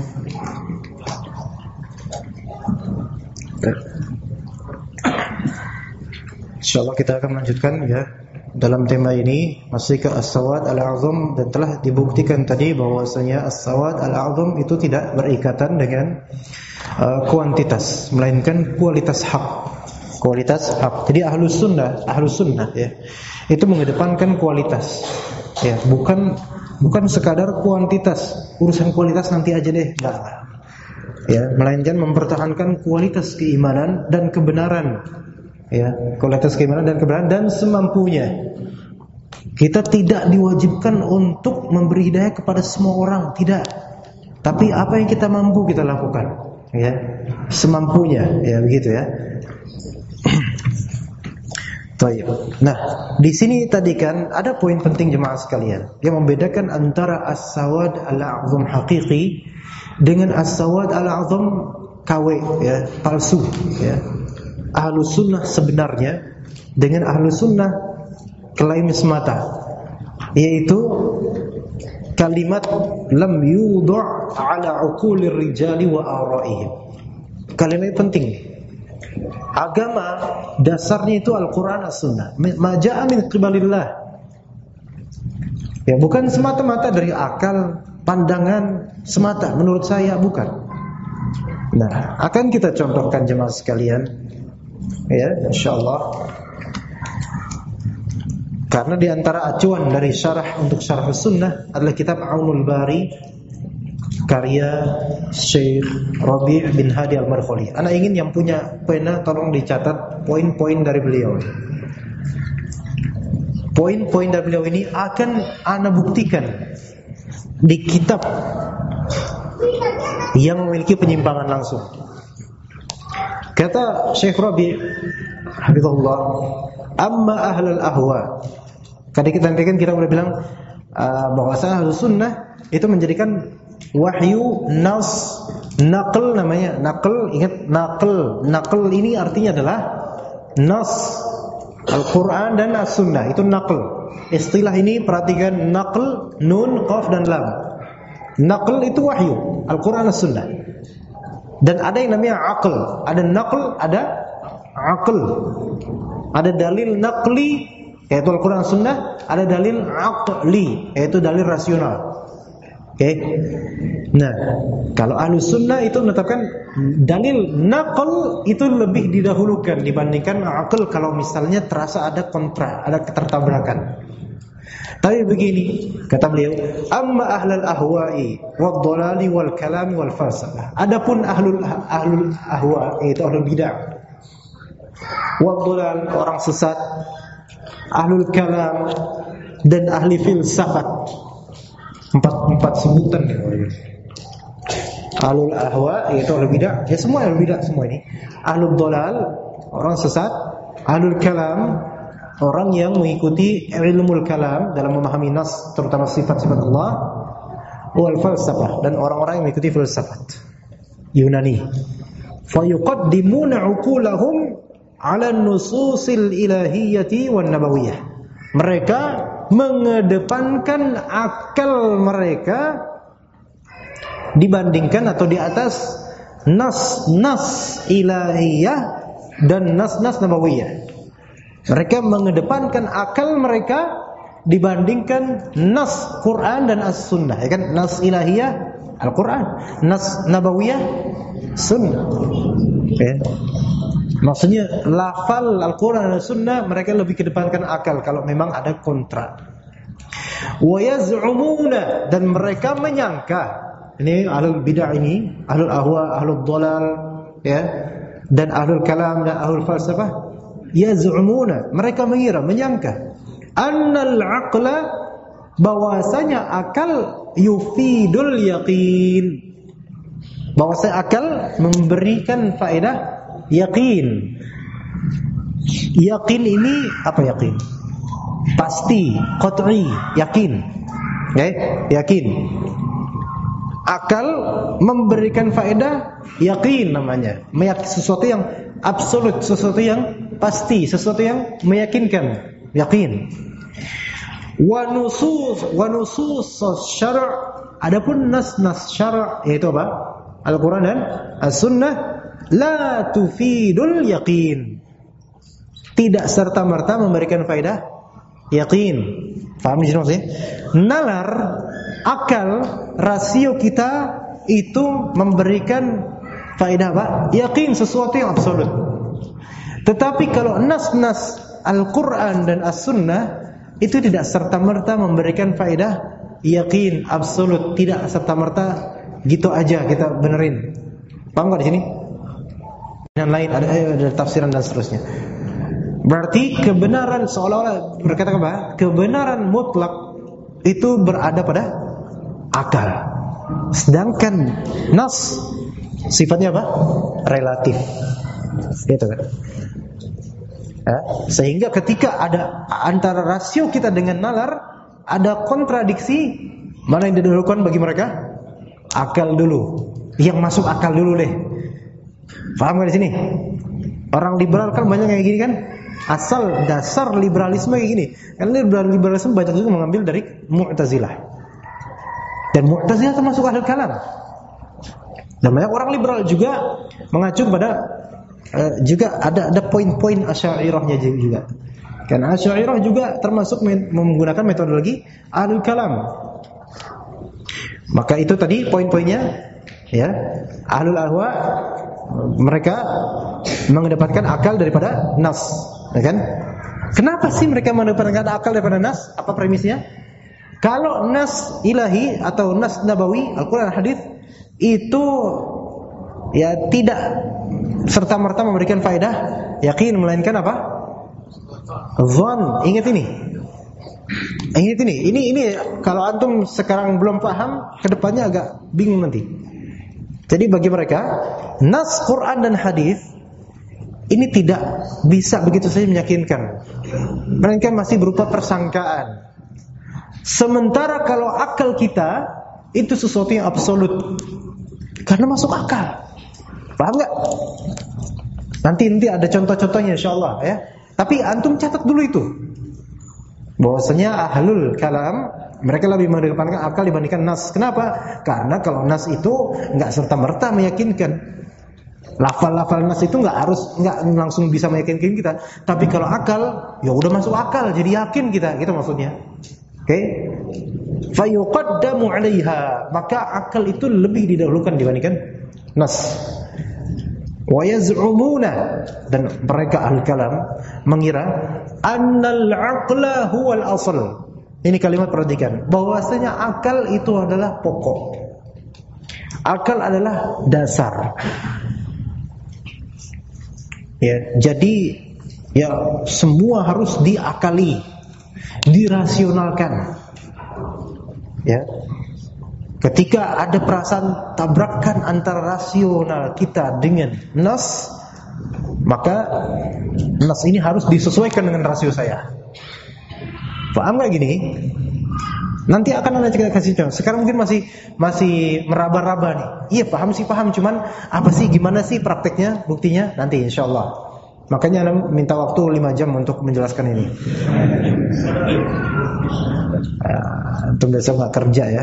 Speaker 1: Insyaallah kita akan melanjutkan ya dalam tema ini masih ke as-sawad al-a'zam, dan telah dibuktikan tadi bahwasanya as-sawad al-a'zam itu tidak berikatan dengan kuantitas, melainkan kualitas hak. Kualitas hak. Jadi ahlus sunnah ya, itu mengedepankan kualitas. Ya, bukan sekadar kuantitas. Urusan kualitas nanti aja deh, enggak. Ya, melainkan mempertahankan kualitas keimanan dan kebenaran. Ya, kualitas keimanan dan kebenaran dan semampunya. Kita tidak diwajibkan untuk memberi hidayah kepada semua orang, tidak. Tapi apa yang kita mampu kita lakukan, ya, semampunya, ya begitu ya. Nah, di sini tadi kan ada poin penting jemaah sekalian yang membedakan antara as-sawad al-a'zam haqiqi dengan as-sawad al-a'zam KW ya, palsu ya. Ahlus sunnah sebenarnya dengan ahlus sunnah klaim semata, yaitu kalimat lam yudha' ala uqulir rijali wa ara'ihim. Kalimat penting. Agama dasarnya itu Al-Quran As-Sunnah, ma ja'a min qibalillah. Ya, bukan semata-mata dari akal, pandangan semata menurut saya, bukan. Nah, akan kita contohkan jemaah sekalian. Ya, insyaallah. Karena di antara acuan dari syarah untuk syarah sunnah adalah kitab Aunul Bari karya Syekh Rabi' bin Hadi Al-Markhali. Ana ingin yang punya pena tolong dicatat poin-poin dari beliau. Poin-poin dari beliau ini akan ana buktikan di kitab yang memiliki penyimpangan langsung. Kata Syekh Rabi' hafizahullah, amma ahlul ahwa. Tadi kita boleh bilang bahwasanya ahlus sunnah itu menjadikan wahyu, nas, naql namanya. Naql, ingat naql. Naql ini artinya adalah nas, Al-Quran dan As-Sunnah. Itu naql. Istilah ini perhatikan, naql, nun, qaf dan lam. Naql itu wahyu, Al-Quran, As-Sunnah. Dan ada yang namanya aql. Ada naql, ada aql. Ada dalil naqli, yaitu Al-Quran, As-Sunnah. Ada dalil aqli, yaitu dalil rasional. Oke. Nah, kalau Ahlus Sunnah itu menetapkan dalil naql itu lebih didahulukan dibandingkan aql kalau misalnya terasa ada kontra, ada ketertabrakan. Tapi begini, kata beliau, amma ahlul ahwa'i wad dhalali wal kalami wal falsafah. Adapun ahlul ahwa, yaitu ahlul bid'ah, wad dhalal, orang sesat, ahlul kalam dan ahli filsafat. Empat sebutan ya. Ahlul ahwa yaitu ahlul bidah, ya semua ahlul bidah semua ini. Ahlul dhalal, orang sesat, ahlul kalam, orang yang mengikuti ilmul kalam dalam memahami nas, terutama sifat-sifat Allah, wal falsafah, dan orang-orang yang mengikuti filsafat Yunani. Fa yuqaddimuna 'uqulahum 'ala an-nususil ilahiyyati wan nabawiyyah. Mereka mengedepankan akal mereka dibandingkan atau di atas nas-nas ilahiyah dan nas-nas nabawiyah. Mereka mengedepankan akal mereka dibandingkan nas Quran dan As-Sunnah. Ya kan? Nas ilahiyah Al-Quran, nas nabawiyah Sunnah. Ya. Maksudnya lafal Al-Quran dan Sunnah mereka lebih kedepankan akal kalau memang ada kontra. Wa yaz'umuna, dan mereka menyangka, ini ahlul bid'ah ini, ahlul ahwa, ahlul dhalal, ya, dan ahlul kalam dan ahlul falsafah, yaz'umuna, mereka mengira, menyangka, annal aqla, bahwasanya akal yufidul yaqin, bahwasanya akal memberikan faedah yakin. Yakin ini apa yakin? Pasti, qat'i, yakin. Okay? Yakin. Akal memberikan faedah yakin namanya. Meyakini sesuatu yang absolut, sesuatu yang pasti, sesuatu yang meyakinkan, yakin. Wa nusus syara', adapun nas-nas syara' yaitu apa? Al-Quran dan As-Sunnah, la tufidul yaqin, tidak serta-merta memberikan faedah yakin. Paham di sini maksudnya? Nalar, akal, rasio kita itu memberikan faedah apa? Yakin, sesuatu yang absolut. Tetapi kalau nas-nas Al-Quran dan As-Sunnah itu tidak serta-merta memberikan faedah yakin absolut, tidak serta-merta gitu aja kita benerin. Paham enggak di sini? Dan lain ada tafsiran dan seterusnya. Berarti kebenaran seolah-olah berkata apa? Kebenaran mutlak itu berada pada akal. Sedangkan nas sifatnya apa? Relatif. Gitu kan? Sehingga ketika ada antara rasio kita dengan nalar ada kontradiksi, mana yang didahulukan bagi mereka? Akal dulu. Yang masuk akal dulu deh. Paham gak di sini? Orang liberal kan banyak kayak gini kan? Asal dasar liberalisme kayak gini. Karena liberalisme banyak juga mengambil dari Mu'tazilah. Dan Mu'tazilah termasuk ahlul kalam. Dan banyak orang liberal juga mengacu pada juga ada poin-poin Asy'ariyahnya juga. Karena Asy'ariyah juga termasuk menggunakan metodologi ahlul kalam. Maka itu tadi poin-poinnya, ya. Ahlul ahwa mereka mengedepankan akal daripada nas, ya kan? Kenapa sih mereka mengedepankan akal daripada nas? Apa premisnya? Kalau nas ilahi atau nas nabawi, Al-Quran, hadis itu ya tidak serta-merta memberikan faedah yakin, melainkan apa? Zon. Ingat ini. Ini kalau antum sekarang belum paham, kedepannya agak bingung nanti. Jadi bagi mereka nas Quran dan hadis ini tidak bisa begitu saja meyakinkan, melainkan masih berupa persangkaan. Sementara kalau akal kita itu sesuatu yang absolut karena masuk akal. Paham nggak? Nanti ada contoh-contohnya insyaallah ya. Tapi antum catat dulu itu. Bahwasanya ahlul kalam mereka lebih mengedepankan akal dibandingkan nas. Kenapa? Karena kalau nas itu nggak serta-merta meyakinkan. Lafal-lafal nas itu nggak langsung bisa meyakinkan kita. Tapi kalau akal, ya udah masuk akal, jadi yakin kita, gitu maksudnya. Oke? Fayuqaddamu 'alaiha, maka akal itu lebih didahulukan dibandingkan nas. Wa yaz'umuna, dan mereka ahli kalam mengira annal 'aqla huwal asl. Ini kalimat perhatikan, bahwasanya akal itu adalah pokok. Akal adalah dasar. Ya, jadi ya semua harus diakali, dirasionalkan. Ya. Ketika ada perasaan tabrakan antara rasional kita dengan nas, maka nas ini harus disesuaikan dengan rasio saya. Paham nggak gini? Nanti akan ada kita kasih contoh. Sekarang mungkin masih meraba-raba nih. Iya paham sih paham, cuman apa sih gimana sih prakteknya, buktinya nanti insyaallah. Makanya Anda minta waktu 5 jam untuk menjelaskan ini. Antum besok nggak kerja ya.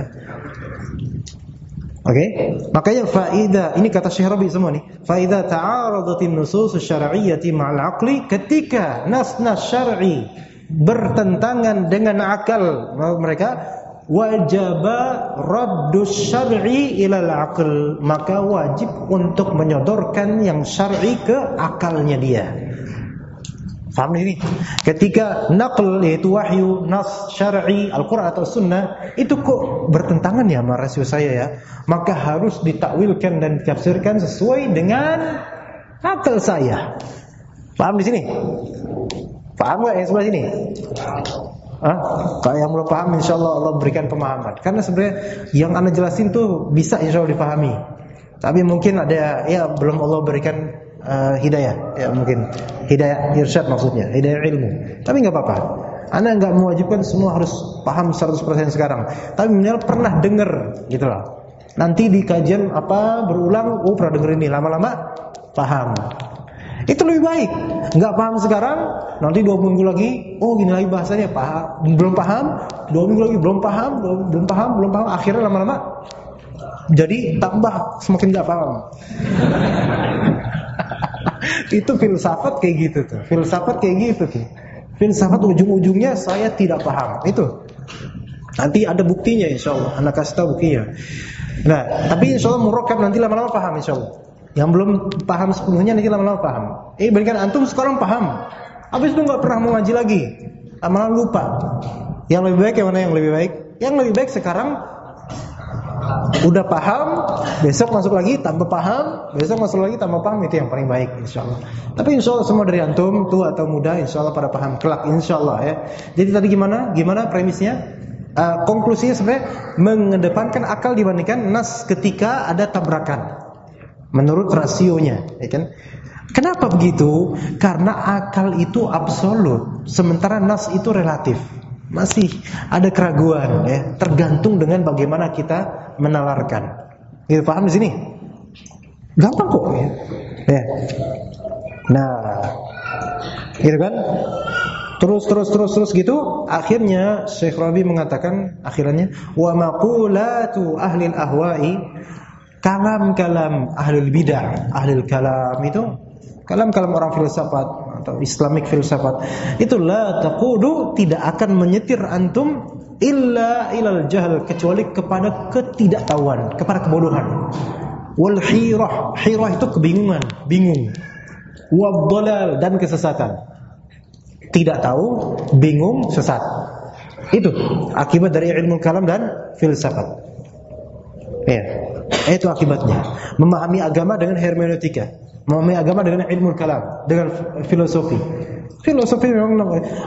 Speaker 1: Oke, makanya faida ini kata Syekh Rabi semua nih. Faida ta'aradatin nusus syar'iyyati ma'al aqli, ketika nas-nas syar'i bertentangan dengan akal mereka, wajaba raddus syar'i ilal aql, maka wajib untuk menyodorkan yang syar'i ke akalnya dia. Paham ini? Ketika naql yaitu wahyu, nas syar'i, Al-Qur'an atau sunnah itu kok bertentangan ya sama rasio saya ya, maka harus ditakwilkan dan ditafsirkan sesuai dengan akal saya. Paham di sini? Paham nggak yang sebelah sini? Kalau yang belum paham, insyaallah Allah berikan pemahaman. Karena sebenarnya yang anda jelasin tuh bisa insyaallah dipahami. Tapi mungkin ada ya belum Allah berikan hidayah, ya mungkin hidayah irsyad maksudnya, hidayah ilmu. Tapi nggak apa-apa. Anda nggak mewajibkan semua harus paham 100% sekarang. Tapi minimal pernah dengar, gitu loh. Nanti di kajian apa berulang, pernah dengar ini, lama-lama paham. Itu lebih baik. Nggak paham sekarang, nanti 2 minggu lagi, gini lagi bahasanya, belum paham, 2 minggu lagi belum paham, akhirnya lama-lama jadi tambah semakin nggak paham. Itu filsafat kayak gitu tuh. Filsafat ujung-ujungnya saya tidak paham. Itu nanti ada buktinya insyaallah. Anak kasih tahu buktinya. Nah, tapi insyaallah murakab nanti lama-lama paham insyaallah. Yang belum paham sepenuhnya nanti lama-lama paham. Berikan antum sekarang paham, habis itu nggak pernah mau ngaji lagi, lama-lama lupa. Yang lebih baik yang mana yang lebih baik? Yang lebih baik sekarang udah paham, besok masuk lagi tambah paham, besok masuk lagi tambah paham, itu yang paling baik insyaallah. Tapi insyaallah semua dari antum tua atau muda insyaallah pada paham kelak insyaallah ya. Jadi tadi gimana premisnya? Konklusinya sebenarnya mengedepankan akal dibandingkan nas ketika ada tabrakan. Menurut rasionya, ya kan? Kenapa begitu? Karena akal itu absolut, sementara nas itu relatif. Masih ada keraguan, ya. Tergantung dengan bagaimana kita menalarkan. Gitu, paham di sini? Gampang kok, ya. Nah, gitu kan? Terus gitu. Akhirnya Syekh Rabi mengatakan akhirannya, wa maqulatu ahli al-ahwa'i, kalam-kalam ahlul bidah, ahlul kalam itu kalam-kalam orang filsafat atau Islamic filsafat itu la taqudu, tidak akan menyetir antum illa ilal jahl, kecuali kepada ketidaktahuan, kepada kebodohan. Wal hirah itu kebingungan, bingung. Wad dhalal, dan kesesatan. Tidak tahu, bingung, sesat. Itu akibat dari ilmu kalam dan filsafat. Ya. Itu akibatnya. Memahami agama dengan hermeneutika, memahami agama dengan ilmu kalam, dengan filosofi. Filosofi memang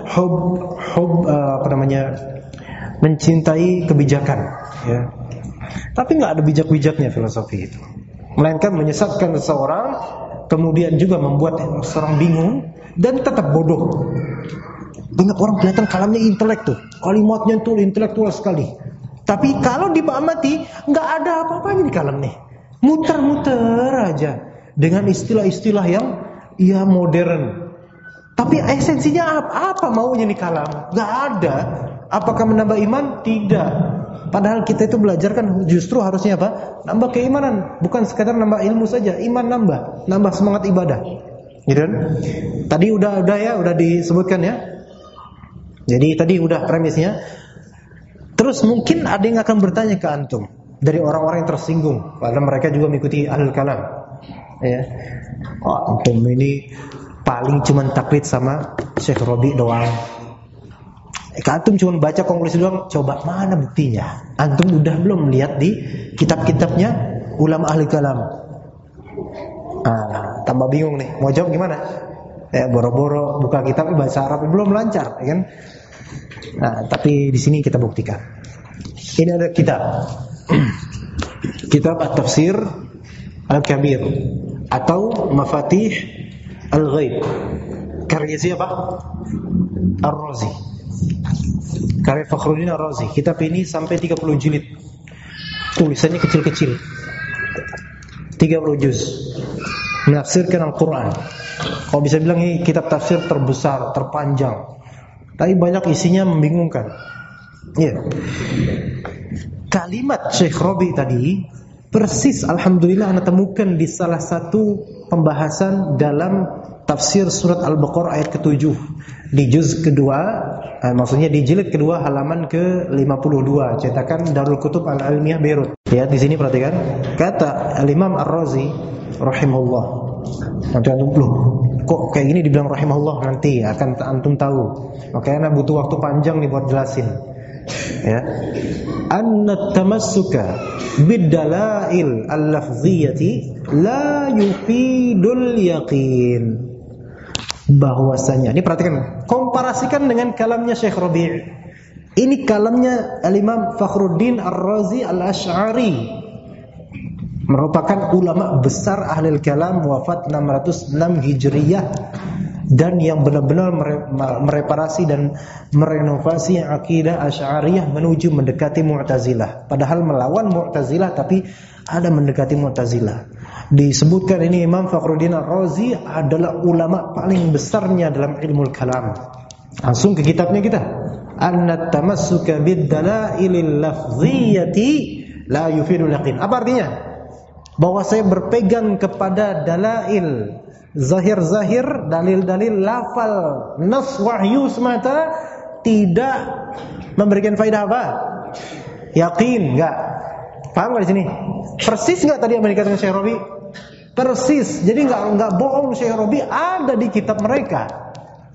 Speaker 1: mencintai kebijakan, ya. Tapi nggak ada bijak-bijaknya filosofi itu. Melainkan menyesatkan seseorang, kemudian juga membuat seseorang bingung dan tetap bodoh. Banyak orang kelihatan kalamnya intelek tuh, kalimatnya tuh intelektual sekali. Tapi kalau diamati, nggak ada apa-apanya di kalam nih. Muter-muter aja dengan istilah-istilah yang ya modern. Tapi esensinya apa maunya nih kalam? Nggak ada. Apakah menambah iman? Tidak. Padahal kita itu belajar kan justru harusnya apa? Nambah keimanan, bukan sekadar nambah ilmu saja, iman nambah semangat ibadah. Gitu kan? Tadi udah disebutkan ya. Jadi tadi udah premisnya. Terus mungkin ada yang akan bertanya ke antum dari orang-orang yang tersinggung, padahal mereka juga mengikuti ahlul kalam. Ya. Oh, antum ini paling cuman taklid sama Syekh Rabi doang. Antum cuma baca konklusi doang, coba mana buktinya? Antum udah belum lihat di kitab-kitabnya ulama ahli kalam? Tambah bingung nih, mau jawab gimana? Boro-boro buka kitab bahasa Arab belum lancar, ya kan? Tapi di sini kita buktikan. Ini ada kitab At-Tafsir Al-Kabir atau Mafatih Al-Ghaib. Karya siapa? Ar-Razi. Karya Fakhruddin Ar-Razi. Kitab ini sampai 30 jilid. Tulisannya kecil-kecil. 30 juz. Menafsirkan Al-Quran. Kalau bisa bilang ini kitab tafsir terbesar, terpanjang. Tapi banyak isinya membingungkan. Ya. Kalimat Syekh Rabi tadi persis alhamdulillah Anda temukan di salah satu pembahasan dalam tafsir surat Al-Baqarah ayat ke-7 di juz kedua, maksudnya di jilid kedua halaman ke-52 cetakan Darul Kutub Al-Ilmiyah Beirut. Ya, di sini perhatikan kata Al-Imam Ar-Razi rahimahullah. Nanti antum kok kayak gini dibilang rahimahullah, nanti akan antum tahu. Makanya butuh waktu panjang nih buat jelasin. Ya. Anna tamassuka bid-dalail al-lafziyati la yufidul yaqin. Bahwasanya, ini perhatikan, komparasikan dengan kalamnya Syekh Rabi'. Ini kalamnya Al-Imam Fakhruddin Ar-Razi Al-Asy'ari, merupakan ulama besar ahli kalam, wafat 606 Hijriyah, dan yang benar-benar mereparasi dan merenovasi akidah Asy'ariyah menuju mendekati Mu'tazilah. Padahal melawan Mu'tazilah tapi ada mendekati Mu'tazilah. Disebutkan ini Imam Fakhruddin Ar-Razi adalah ulama paling besarnya dalam ilmu kalam. Langsung ke kitabnya kita. Anna tamassuka bid-dalailil lafziyati la yufidul yaqin. Apa artinya? Bahwa saya berpegang kepada dalail zahir-zahir, dalil-dalil lafal, nas wahyu semata tidak memberikan faedah apa? Yakin enggak? Paham enggak di sini? Persis enggak tadi yang dikatakan Syekh Rabi? Persis. Jadi enggak bohong, Syekh Rabi ada di kitab mereka.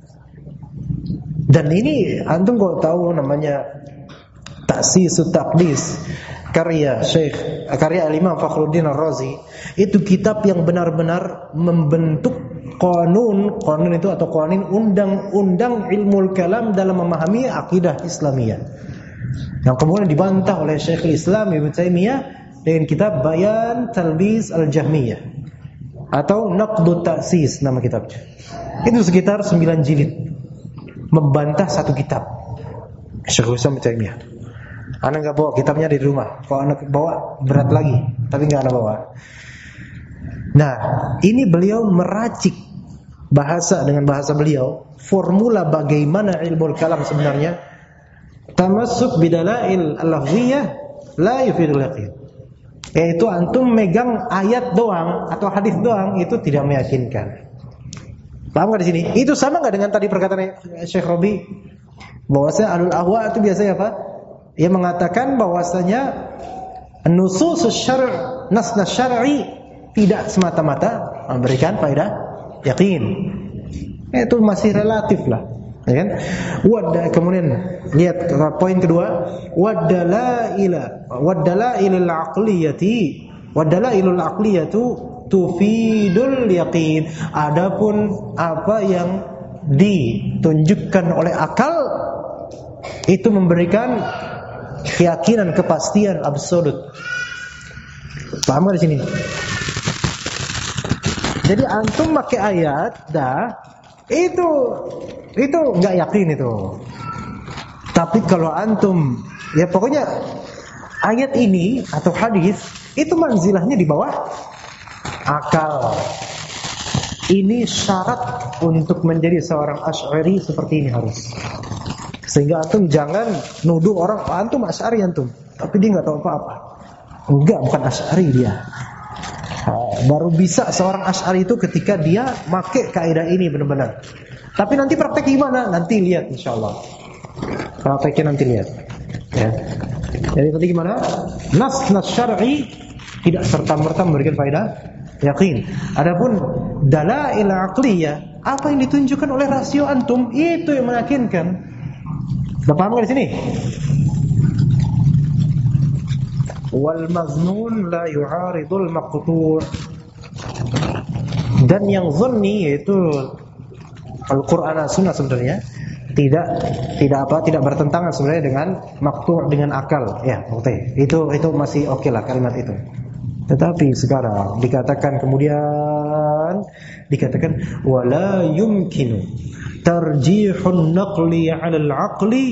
Speaker 1: Dan ini antum kok tahu namanya Ta'sisut Taqdis, karya Al-Imam Fakhruddin Ar-Razi. Itu kitab yang benar-benar membentuk qanun itu atau qawanin undang-undang ilmu kalam dalam memahami akidah Islamiyah, yang kemudian dibantah oleh Syekhul Islam Ibnu Taimiyah dengan kitab Bayan Talbis Al-Jahmiyah atau Naqdut Ta'sis nama kitabnya. Itu sekitar 9 jilid membantah satu kitab Syekhul Islam Ibnu Taimiyah. Anak enggak bawa kitabnya di rumah. Kalau anak bawa berat lagi, tapi enggak anak bawa. Nah, ini beliau meracik dengan bahasa beliau formula bagaimana ilmu kalam sebenarnya. Tamassuk bidalail al-lafziyah la yufidul yaqin. Yaitu antum megang ayat doang atau hadis doang itu tidak meyakinkan. Paham enggak di sini? Itu sama enggak dengan tadi perkataan Syekh Rabi bahwasanya alul ahwa itu biasanya apa? Ia mengatakan bahwasanya nusus syar', nas syar'i tidak semata-mata memberikan faedah yakin. Itu masih relatif lah, ya kan? Kemudian lihat poin kedua, wadalailul aqliyatu tufidul yaqin. Adapun apa yang ditunjukkan oleh akal itu memberikan keyakinan, kepastian absolut. Paham gak di sini? Jadi antum pakai ayat itu nggak yakin itu. Tapi kalau antum ya pokoknya ayat ini atau hadis itu manzilahnya di bawah akal. Ini syarat untuk menjadi seorang Asy'ari seperti ini harus. Sehingga antum jangan nuduh orang, antum Asy'ari antum, tapi dia nggak tahu apa-apa. Enggak, bukan Asy'ari dia. Baru bisa seorang Asy'ari itu ketika dia make kaidah ini benar-benar. Tapi nanti praktek gimana? Nanti lihat insyaallah. Prakteknya nanti lihat. Ya. Jadi tadi gimana? Nas syar'i tidak serta-merta memberikan faedah yakin. Adapun dalail aqliyah, apa yang ditunjukkan oleh rasio antum itu yang meyakinkan. Sudah paham nggak di sini? Wal maznun la yu'aridul maqtu'. Dan yang zanni yaitu Al-Qur'an dan Sunnah sebenarnya tidak bertentangan sebenarnya dengan maqtu', dengan akal. Ya, oke. Itu masih oke lah kalimat itu. Tetapi sekarang dikatakan wala yumkinu tarjihun naqli 'ala al-'aqli.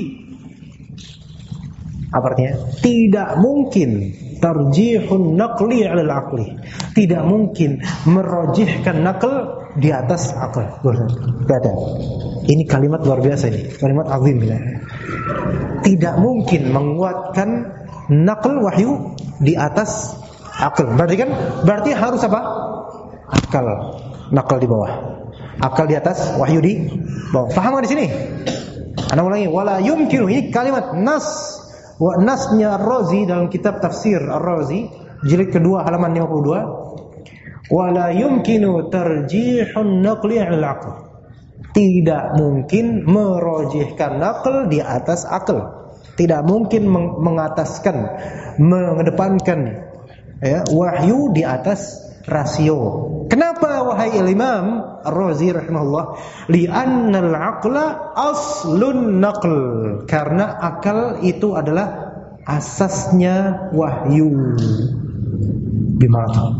Speaker 1: Apa artinya? Tidak mungkin tarjihun naqli 'ala al-'aqli. Tidak mungkin merojihkan nakal di atas akal. Ada. Ini kalimat luar biasa ini, kalimat azim ya. Tidak mungkin menguatkan nakal wahyu di atas akal. Berarti harus apa? Akal. Nakal di bawah. Akal di atas, wahyu di bawah. Paham enggak di sini? Ana ulangi, wala yumkinu, ini kalimat nas. Wa nasnya Ar-Razi dalam kitab tafsir Ar-Razi jilid kedua halaman 52. Wala yumkinu tarjihun naqli 'ala al-'aql. Tidak mungkin merojihkan nakal di atas akal. Tidak mungkin mengataskan, mengedepankan wahyu di atas rasio. Kenapa wahai Imam Ar-Razi rahimahullah? Li'anna al-'aqla aslun naql. Karena akal itu adalah asasnya wahyu. Bimana?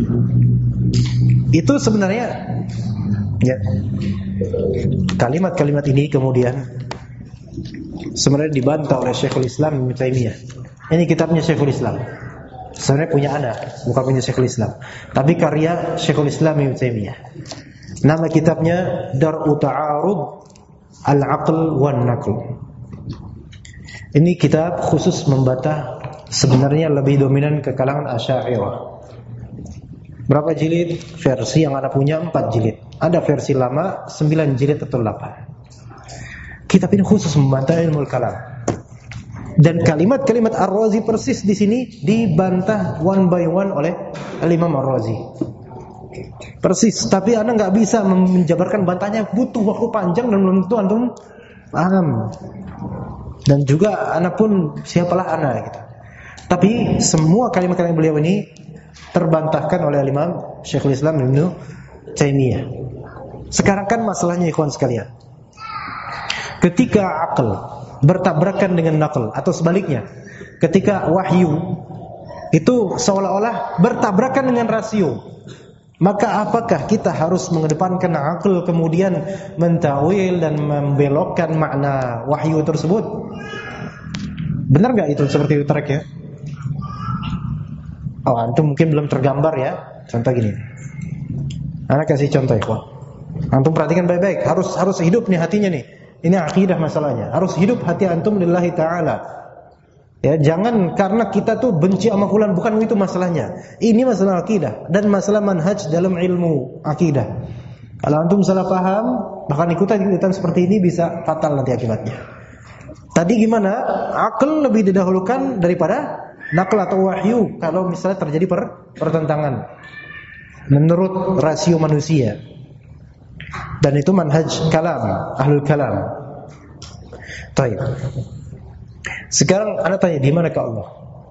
Speaker 1: Itu sebenarnya ya. Kalimat-kalimat ini kemudian sebenarnya dibantah oleh Syekhul Islam Ibnu Taimiyah. Ini kitabnya Syekhul Islam. Sebenarnya punya anak, bukan punya Syekhul Islam, tapi karya Syekhul Islam Ibnu Taimiyah. Nama kitabnya Dar'u Ta'arud Al-Aql wan Naql. Ini kitab khusus membantah, sebenarnya lebih dominan ke kalangan Asy'ariyah. Berapa jilid? Versi yang Anda punya 4 jilid. Ada versi lama 9 jilid atau 8. Kitab ini khusus membantah ilmu kalam. Dan kalimat-kalimat Ar-Razi persis di sini dibantah one by one oleh Imam Ar-Razi. Persis, tapi Anda nggak bisa menjabarkan bantahnya, butuh waktu panjang dan belum tentu antum paham. Dan juga Anda pun siapalah Anda gitu. Tapi semua kalimat-kalimat beliau ini terbantahkan oleh Imam Syekhul Islam Ibnu Taimiyah. Sekarang kan masalahnya ikhwan sekalian. Ketika akal bertabrakan dengan nakal atau sebaliknya, ketika wahyu itu seolah-olah bertabrakan dengan rasio, maka apakah kita harus mengedepankan akal kemudian mentawil dan membelokkan makna wahyu tersebut? Benar nggak itu seperti itu track ya? Oh, antum mungkin belum tergambar ya. Contoh gini. Anak kasih contoh ya. Antum perhatikan baik-baik. Harus hidup nih hatinya nih. Ini akidah masalahnya. Harus hidup hati antum lillahi ta'ala. Ya, jangan karena kita tuh benci sama fulan, bukan itu masalahnya. Ini masalah akidah dan masalah manhaj dalam ilmu akidah. Kalau antum salah paham, bahkan ikutan seperti ini bisa fatal nanti akibatnya. Tadi gimana? Akal lebih didahulukan daripada nakal atau wahyu kalau misalnya terjadi pertentangan menurut rasio manusia. Dan itu manhaj kalam, ahlul kalam. Baik. Sekarang Anda tanya, di mana ke Allah?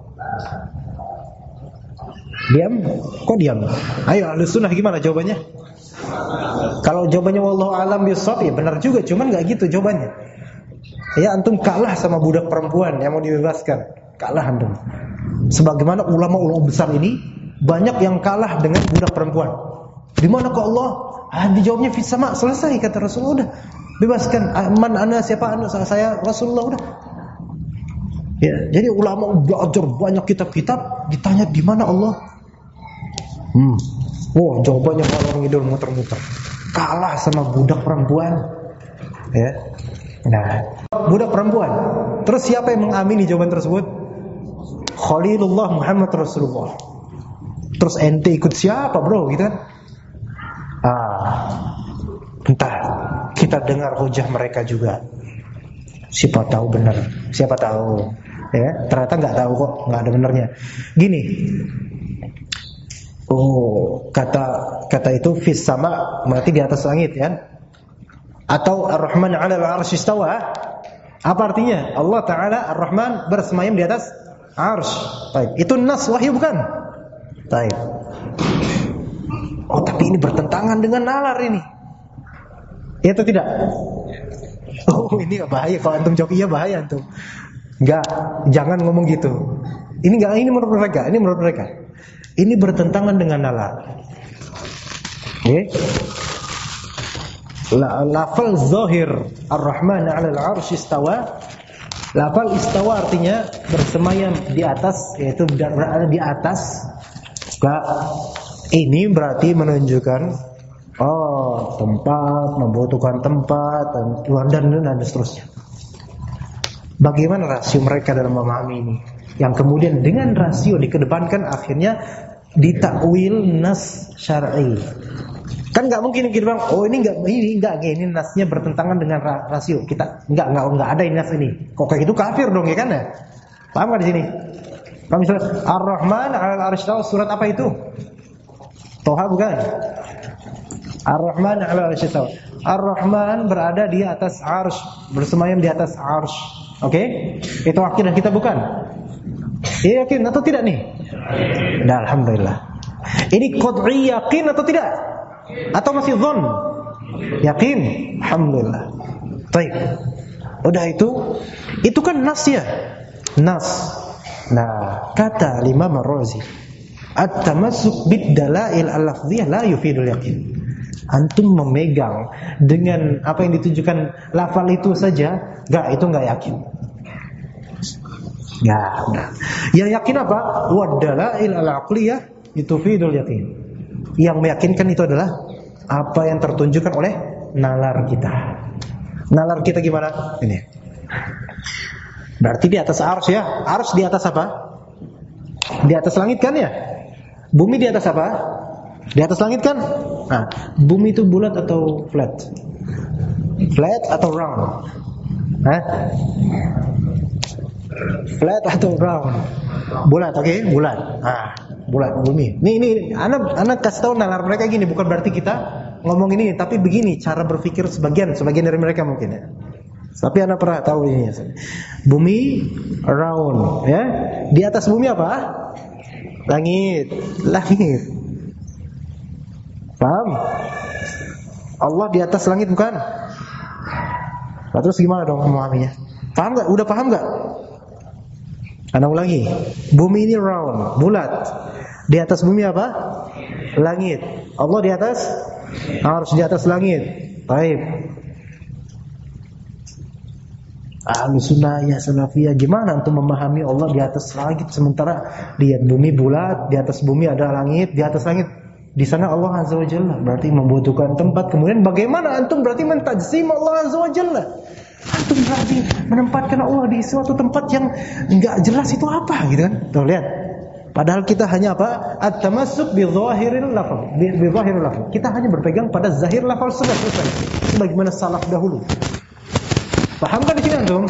Speaker 1: Diam? Kok diam? Ayo ahlus sunnah gimana jawabannya? Kalau jawabannya wallahu a'lam bishawab, ya benar juga, cuman enggak gitu jawabannya. Ya antum kalah sama budak perempuan yang mau dibebaskan. Kalah antum. Sebagaimana ulama-ulama besar ini banyak yang kalah dengan budak perempuan. Di mana ke Allah? Dijawabnya fis sama, selesai kata Rasulullah, udah bebaskan. Man ana, siapa anak saya? Rasulullah, udah. Ya, jadi ulama belajar banyak kitab-kitab, ditanya di mana Allah. Jawabannya ngalor ngidul muter-muter. Kalah sama budak perempuan. Ya. Nah, budak perempuan. Terus siapa yang mengamini jawaban tersebut? Khalilullah Muhammad Rasulullah. Terus ente ikut siapa, bro? Gitu kan? Entah. Kita dengar hujah mereka juga. Siapa tahu benar. Siapa tahu. Ya, ternyata nggak tahu kok, nggak ada benernya. Gini. Kata itu fis sama, berarti di atas langit kan? Atau Ar-Rahman 'ala al-'arsy istawa. Apa artinya? Allah Ta'ala Ar-Rahman bersemayam di atas arsy. Baik, itu nas wahyu bukan? Baik. Tapi ini bertentangan dengan nalar ini. Ya atau tidak? Ini bahaya kalau antum jawab iya, bahaya antum. Enggak, jangan ngomong gitu. Ini menurut mereka, Ini bertentangan dengan nalar. Lafal zahir Ar-Rahman 'ala al-'arsy istawa. Lafal istawa artinya bersemayam di atas, yaitu berada di atas. Ini berarti menunjukkan tempat, membutuhkan tempat dan seterusnya. Bagaimana rasio mereka dalam memahami ini? Yang kemudian dengan rasio dikedepankan akhirnya ditakwil nas syar'i. Kan nggak mungkin kita bilang, ini nasnya bertentangan dengan rasio. Kita nggak ada ini nas ini. Kok kayak gitu kafir dong ya kan ya? Paham nggak di sini? Kalau misalnya Ar-Rahman 'ala al-'arsy istawa, surat apa itu? Toha bukan? Ar-Rahman 'ala al-'arsy istawa. Ar-Rahman berada di atas arsy, bersemayam di atas arsy. Oke? Itu akidah kita bukan? Ya, yakin atau tidak nih? Nah, alhamdulillah. Ini qat'i yakin atau tidak? Atau masih dhon? Yakin? Alhamdulillah. Baik. Udah itu kan nas ya. Nas. Nah, kata Imam Ar-Razi, at-tamassuk bid-dalail al-lafdhiyah la yufidul yakin. Antum memegang dengan apa yang ditujukan lafal itu saja, itu enggak yakin. Yang yakin apa? Wad-dalail al-aqliyah yufidul yakin. Yang meyakinkan itu adalah apa yang tertunjukkan oleh nalar kita. Nalar kita gimana? Ini. Berarti di atas arsy ya. Arsy di atas apa? Di atas langit kan ya? Bumi di atas apa? Di atas langit kan? Nah, bumi itu bulat atau flat? Flat atau round? Flat atau round? Bulat, oke? Bulat. Bulat bumi. Nih, anak kasih tahu nalar mereka gini, bukan berarti kita ngomong ini, tapi begini cara berpikir sebagian dari mereka mungkin ya. Tapi anak pernah tahu ini. Bumi round, ya. Di atas bumi apa? Langit. Paham? Allah di atas langit bukan? Terus gimana dong memahaminya? Paham enggak? Udah paham enggak? Anak ulangi. Bumi ini round, bulat. Di atas bumi apa? Langit. Allah di atas? Harus di atas langit. Baik. Ahlus sunnah ya salafiyah, gimana untuk memahami Allah di atas langit sementara lihat bumi bulat, di atas bumi ada langit, di atas langit di sana Allah Azza wa Jalla, berarti membutuhkan tempat. Kemudian bagaimana antum berarti mentajsim Allah Azza wa Jalla? Antum berarti menempatkan Allah di suatu tempat yang enggak jelas, itu apa gitu kan? Tuh lihat. Padahal kita hanya apa? At-tamassuk bi dhahiril lafaz, bi dhahiril lafaz. Kita hanya berpegang pada zahir lafaz saja, sebagaimana salaf dahulu. Paham kan di sini antum?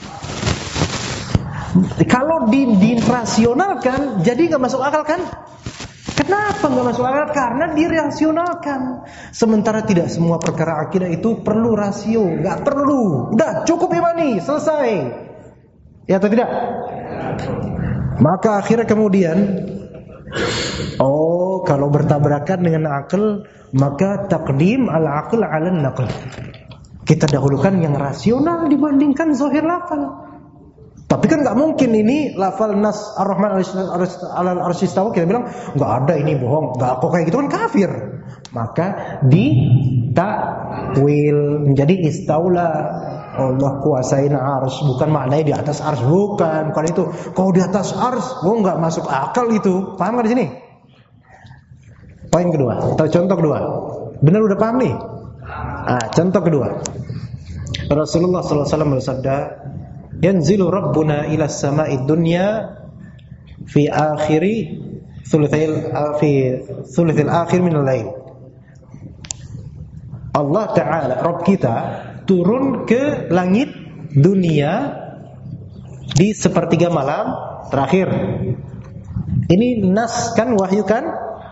Speaker 1: Kalau dirasionalkan, jadi nggak masuk akal kan? Kenapa nggak masuk akal? Karena dirasionalkan. Sementara tidak semua perkara akidah itu perlu rasio, nggak perlu. Udah cukup imani, selesai. Ya atau tidak? Maka akhirnya kemudian, kalau bertabrakan dengan akal, maka taqdim al-aql 'ala an-naql. Kita dahulukan yang rasional dibandingkan zahir lafal. Tapi kan nggak mungkin ini lafal nas Ar-Rahman 'ala al-'arsy istawa kita bilang nggak ada, ini bohong, nggak kok kayak gitu kan kafir. Maka ditakwil menjadi istaula Allah kuasain arsy, bukan maknanya di atas arsy, bukan itu. Kalau di atas arsy, nggak masuk akal itu. Paham nggak di sini? Poin kedua, atau contoh kedua. Benar udah paham nih? Contoh kedua. Rasulullah SAW bersabda, "Yanzilu Rabbuna ila as-sama'id dunya fi thuluthil akhir min al-lail." Allah Ta'ala, Rabb kita, turun ke langit dunia di sepertiga malam terakhir. Ini nas kan, wahyu kan?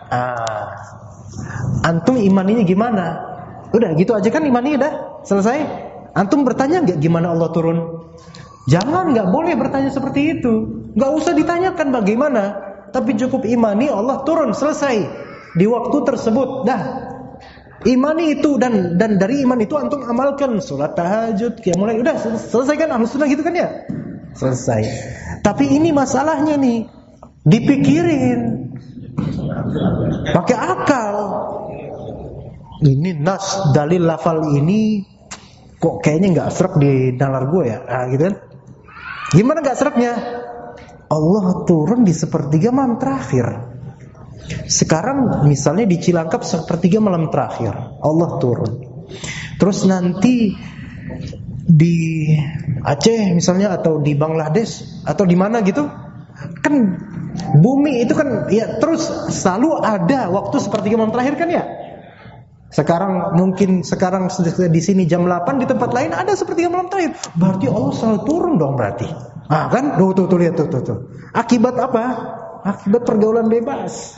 Speaker 1: Antum imaninya gimana? Udah gitu aja kan imani udah selesai. Antum bertanya nggak gimana Allah turun? Jangan, nggak boleh bertanya seperti itu. Nggak usah ditanyakan bagaimana, tapi cukup imani Allah turun, selesai di waktu tersebut. Dah, imani itu dan dari iman itu antum amalkan salat tahajud, qiyamul lail, udah selesai kan? Ahlus sunnah gitu kan ya? Selesai. Tapi ini masalahnya nih, dipikirin pakai akal. Ini nas, dalil lafal ini kok kayaknya nggak serap di nalar gue ya, gitu kan? Gimana nggak serapnya? Allah turun di sepertiga malam terakhir. Sekarang misalnya di Cilangkap sepertiga malam terakhir Allah turun. Terus nanti di Aceh misalnya, atau di Bangladesh, atau di mana gitu, kan bumi itu kan ya terus selalu ada waktu sepertiga malam terakhir kan ya. Sekarang di sini jam 8, di tempat lain ada sepertiga malam terakhir. Berarti Allah selalu turun dong berarti. Kan? Tuh lihat tuh. Akibat apa? Akibat pergaulan bebas.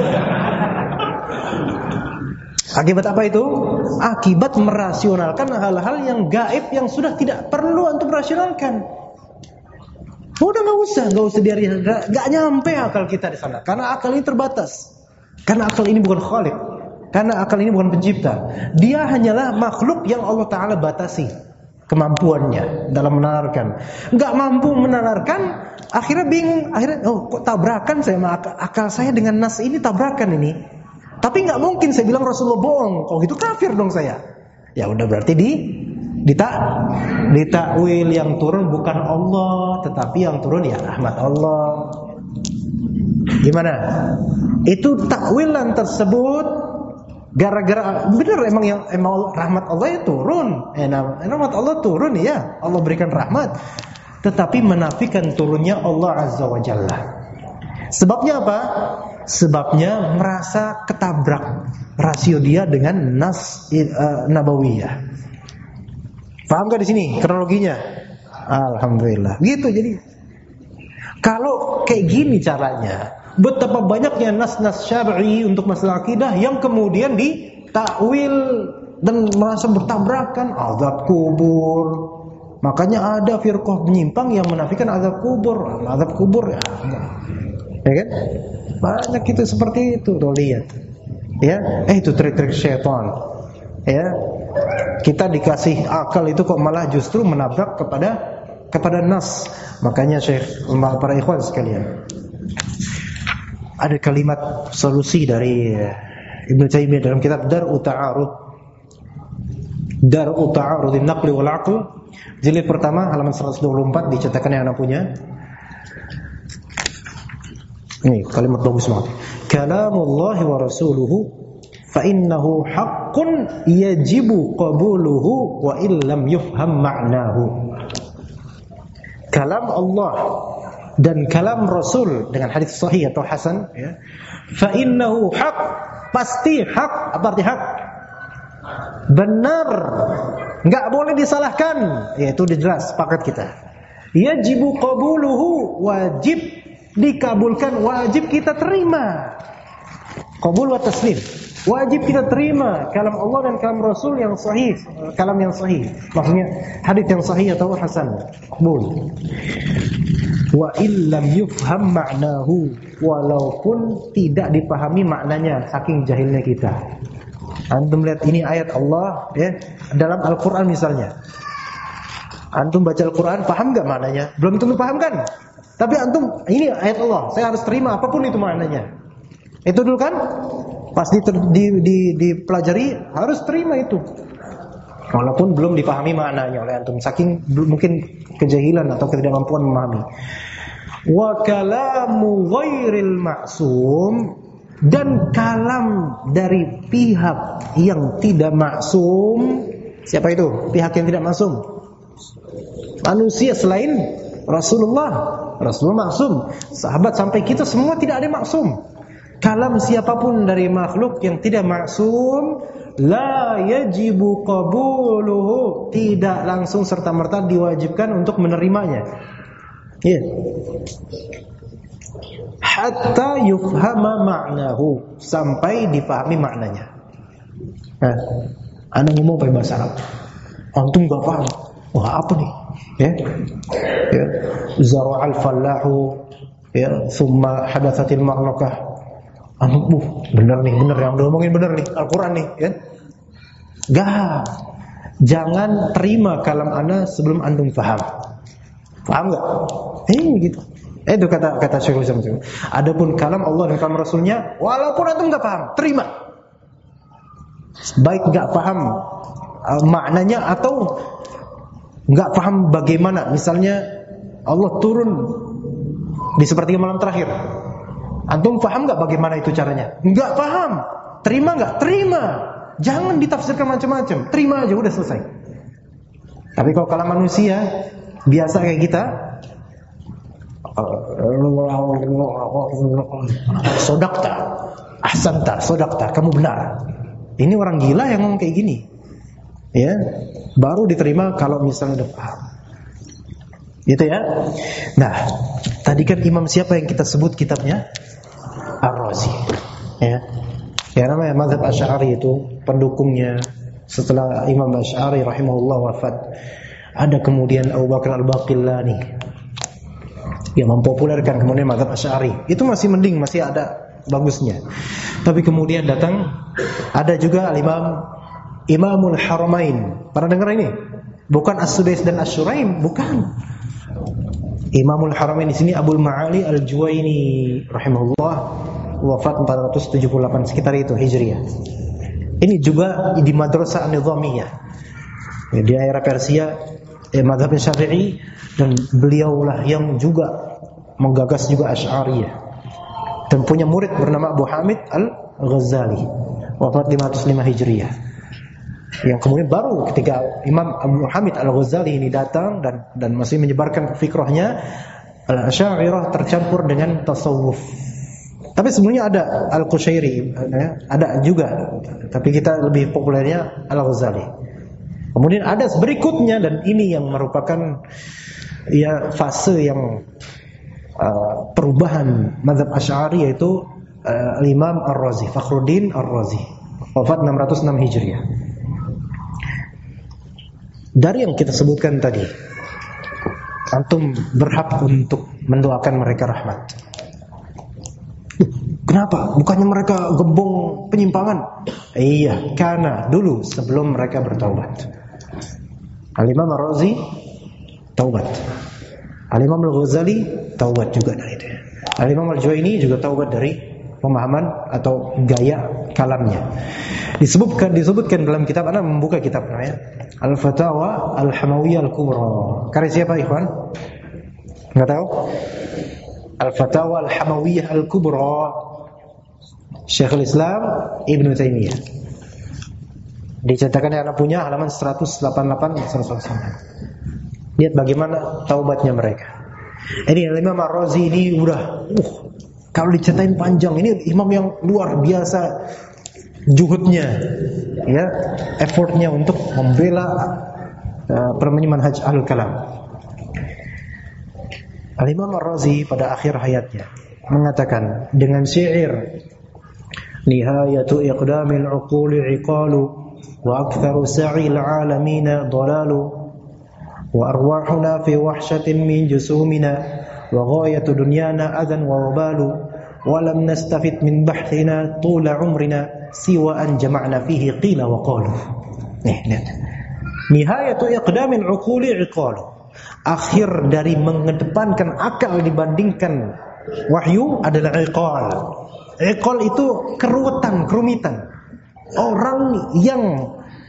Speaker 1: Akibat apa itu? Akibat merasionalkan hal-hal yang gaib yang sudah tidak perlu untuk merasionalkan. Udah nggak usah biarin, nggak nyampe akal kita di sana. Karena akal ini terbatas. Karena akal ini bukan khaliq. Karena akal ini bukan pencipta. Dia hanyalah makhluk yang Allah Ta'ala batasi kemampuannya dalam menalarkan. Nggak mampu menalarkan, akhirnya bingung. Akhirnya, kok tabrakan saya sama akal saya dengan nas ini, tabrakan ini. Tapi nggak mungkin saya bilang Rasulullah bohong. Kalau gitu kafir dong saya. Ya udah, berarti ditakwil yang turun bukan Allah, tetapi yang turun ya rahmat Allah. Gimana? Itu takwilan tersebut gara-gara benar emang rahmat Allah ya turun. Rahmat Allah turun ya, Allah berikan rahmat. Tetapi menafikan turunnya Allah Azza wa Jalla. Sebabnya apa? Sebabnya merasa ketabrak rasio dia dengan nas nabawiyah. Paham gak di sini kronologinya? Alhamdulillah. Gitu jadi. Kalau kayak gini caranya, betapa banyaknya nas-nas syar'i untuk masalah akidah yang kemudian ditakwil dan merasa bertabrakan. Azab kubur. Makanya ada firqah penyimpang yang menafikan azab kubur. Azab kubur ya kan? Banyak itu seperti itu, tuh lihat. Ya, itu trik-trik syaitan. Ya. Kita dikasih akal itu kok malah justru menabrak kepada nas. Makanya Syekh, para ikhwan sekalian, ada kalimat solusi dari Ibnu Taimiyah dalam kitab Dar'u Ta'arudin Naqli wal Aql, jilid pertama halaman 124, dicetakan yang anak punya. Ini kalimat bagus banget. Kalamullah wa rasuluhu fa innahu haqqun yajibu qabuluhu wa illam yufham ma'nahu. Kalam Allah dan kalam Rasul dengan hadis sahih atau hasan, ya. Fa innahu haq, pasti hak. Apa arti hak? Benar, enggak boleh disalahkan. Yaitu jelas sepakat kita. Yajibu qabuluhu, wajib dikabulkan, wajib kita terima. Qabul wa taslim, wajib kita terima kalam Allah dan kalam Rasul yang sahih, kalam yang sahih. Maksudnya hadis yang sahih atau hasan. Qabul. Wa illam yufham ma'nahu, walaupun tidak dipahami maknanya, saking jahilnya kita. Antum lihat ini ayat Allah ya, dalam Al-Qur'an misalnya. Antum baca Al-Qur'an, paham enggak maknanya? Belum tentu paham kan? Tapi antum, ini ayat Allah, saya harus terima apapun itu maknanya. Itu dulu kan? Pas dipelajari harus terima itu. Walaupun belum dipahami maknanya oleh antum, saking mungkin kejahilan atau ketidakmampuan memahami. Wa kalamu ghairil ma'sum, dan kalam dari pihak yang tidak maksum. Siapa itu? Pihak yang tidak maksum. Manusia selain Rasulullah. Rasulullah maksum. Sahabat sampai kita semua tidak ada maksum. Kalam siapapun dari makhluk yang tidak maksum, la yajibu qabuluhu, tidak langsung serta-merta diwajibkan untuk menerimanya. Ya. Hatta yufhama ma'nahu, sampai dipahami maknanya. Nah, ana ngomong pakai bahasa Arab, antum enggak paham. Wah, apa nih? Ya. Ya. Zara'al fallahu, ya, thumma hadatsatil ma'rakah. Bener nih, bener yang diomongin bener nih, Al-Quran nih, kan? Gak, jangan terima kalam ana sebelum antum paham. Paham gak? Gitu. Itu kata Syekhul Islam. Adapun kalam Allah dan kalam Rasulnya, walaupun antum gak paham, terima. Baik gak paham maknanya atau gak paham bagaimana. Misalnya Allah turun di sepertiga malam terakhir. Antum paham gak bagaimana itu caranya? Enggak paham. Terima gak? Terima. Jangan ditafsirkan macam-macam. Terima aja, udah selesai. Tapi kalau kalam manusia biasa kayak kita, sodakta, ahsanta, sodakta, kamu benar. Ini orang gila yang ngomong kayak gini. Ya, baru diterima kalau misalnya udah paham. Gitu ya. Nah, tadi kan imam siapa yang kita sebut kitabnya? Ar-Razi. Ya. Ya, namanya mazhab Asy'ari itu pendukungnya setelah Imam Asy'ari rahimahullah wafat, ada kemudian Abu Bakar Al-Baqillani yang mempopulerkan kemudian mazhab Asy'ari. Itu masih mending, masih ada bagusnya. Tapi kemudian datang ada juga Imamul Haramain. Pernah dengar ini? Bukan As-Sudais dan Asy-Syuraim, bukan. Imamul Haramain di sini Abul Ma'ali Al-Juwaini rahimahullah, wafat 478 sekitar itu Hijriah. Ini juga di Madrasah An-Nizamiyah. Ya, di era Persia, mazhab Syafi'i, dan beliaulah yang juga menggagas juga Asy'ariyah. Dan punya murid bernama Abu Hamid Al-Ghazali, wafat 505 Hijriah. Yang kemudian baru ketika Imam Abu Hamid Al-Ghazali ini datang dan masih menyebarkan fikrahnya, Al-Asy'ariyah tercampur dengan tasawuf. Tapi sebenarnya ada Al-Qushairi, ada juga, tapi kita lebih populernya Al-Ghazali. Kemudian ada berikutnya, dan ini yang merupakan ya fase yang perubahan mazhab Asy'ari, yaitu Imam Ar-Razi, Fakhruddin Ar-Razi, wafat 606 Hijriah. Dari yang kita sebutkan tadi, antum berhak untuk mendoakan mereka rahmat. Kenapa? Bukannya mereka gembong penyimpangan? Iya, karena dulu sebelum mereka bertaubat, Al-Imam Ar-Razi taubat, Al-Imam Al-Ghazali taubat juga dari itu. Al-Imam Al-Juwaini juga taubat dari pemahaman atau gaya kalamnya. Disebutkan dalam kitab, Anda membuka kitab namanya Al-Fatawa Al-Hamawiyah Al-Kubra. Karya siapa, ikhwan? Enggak tahu? Al-Fatawa Al-Hamawiyah Al-Kubra, Syekhul Islam Ibn Taimiyah. Dicetakkan yang Anda punya halaman 188-189. Lihat bagaimana taubatnya mereka. Ini Imam Ar-Razi ini udah kalau diceritain panjang, ini imam yang luar biasa juhudnya, ya, effortnya untuk membela manhaj al-kalam. Al-Imam Ar-Razi pada akhir hayatnya mengatakan dengan syair, nihayatu iqdamil uquli iqalu wa aktharu sa'il alamina dalalu wa arwahuna fi wahshatin min jusumina wa ghayatu dunyana adan wa wabalu wa lam nastafid min bahthina tula umrina siwa an jama'na fihi qila wa qalu. Nihayatu iqdamil uquli iqalu, akhir dari mengedepankan akal dibandingkan wahyu adalah iqal. Iqal itu kerumitan. Orang yang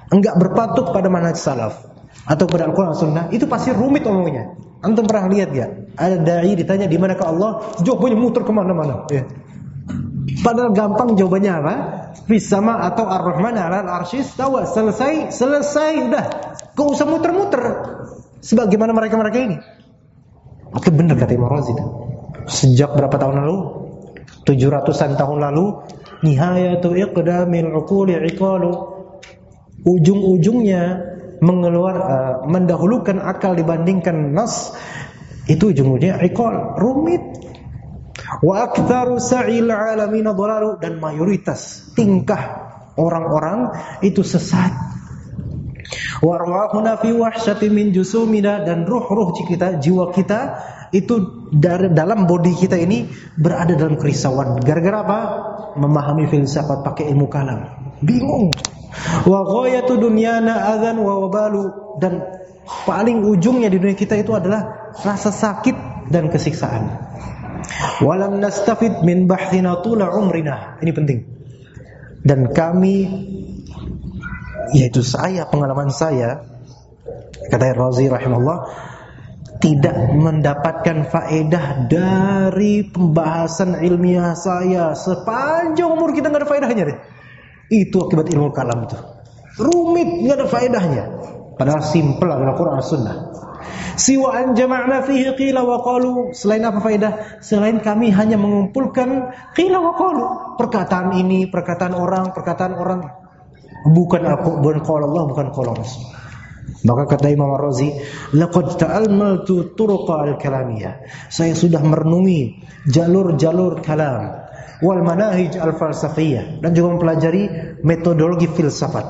Speaker 1: enggak berpatuk pada manhaj salaf atau pada Al-Quran Sunnah, itu pasti rumit omongnya. Antum pernah lihat gak? Ada dai ditanya di manakah Allah, jawabannya muter kemana-mana. Ya. Padahal gampang jawabannya apa? Fis-sama atau Ar-Rahman 'alal 'arsy istawa. Selesai, udah. Gak usah muter-muter. Sebagaimana mereka-mereka ini. Oke, benar kata Imam Razi. Sejak berapa tahun lalu? 700-an tahun lalu, nihayatu iqdamil uquli iqalu. Ujung-ujungnya mendahulukan akal dibandingkan nas, itu ujung-ujungnya iqal, rumit. Wa aktsaru sa'il alamin dhalalu, dan mayoritas tingkah orang-orang itu sesat. Wa arwahuna fi wahsyati min jusumina, dan ruh-ruh kita, jiwa kita itu dalam body kita ini berada dalam kerisauan. Gara-gara apa? Memahami filsafat pakai ilmu kalam. Bingung. Wa ghayatu dunyana adzan wa wabalu, dan paling ujungnya di dunia kita itu adalah rasa sakit dan kesiksaan. Walam nastafid min bahthina tula umrina. Ini penting. Dan kami, yaitu saya, pengalaman saya, kata Razi rahimahullah, tidak mendapatkan faedah dari pembahasan ilmiah saya sepanjang umur kita, nggak ada faedahnya deh. Itu akibat ilmu kalam itu. Rumit, nggak ada faedahnya. Padahal simple adalah Quran Sunnah. Siwa an jama'na fihi qila wa qalu. Selain apa faedah? Selain kami hanya mengumpulkan qila wa qalu, perkataan ini, perkataan orang. Bukan qala Allah, bukan qala Rasul. Maka kata Imam Razi, laqad ta'almaltu turuqa al-kalamiyah. Saya sudah merenungi jalur-jalur kalam wal manahij al-falsafiyah, dan juga mempelajari metodologi filsafat.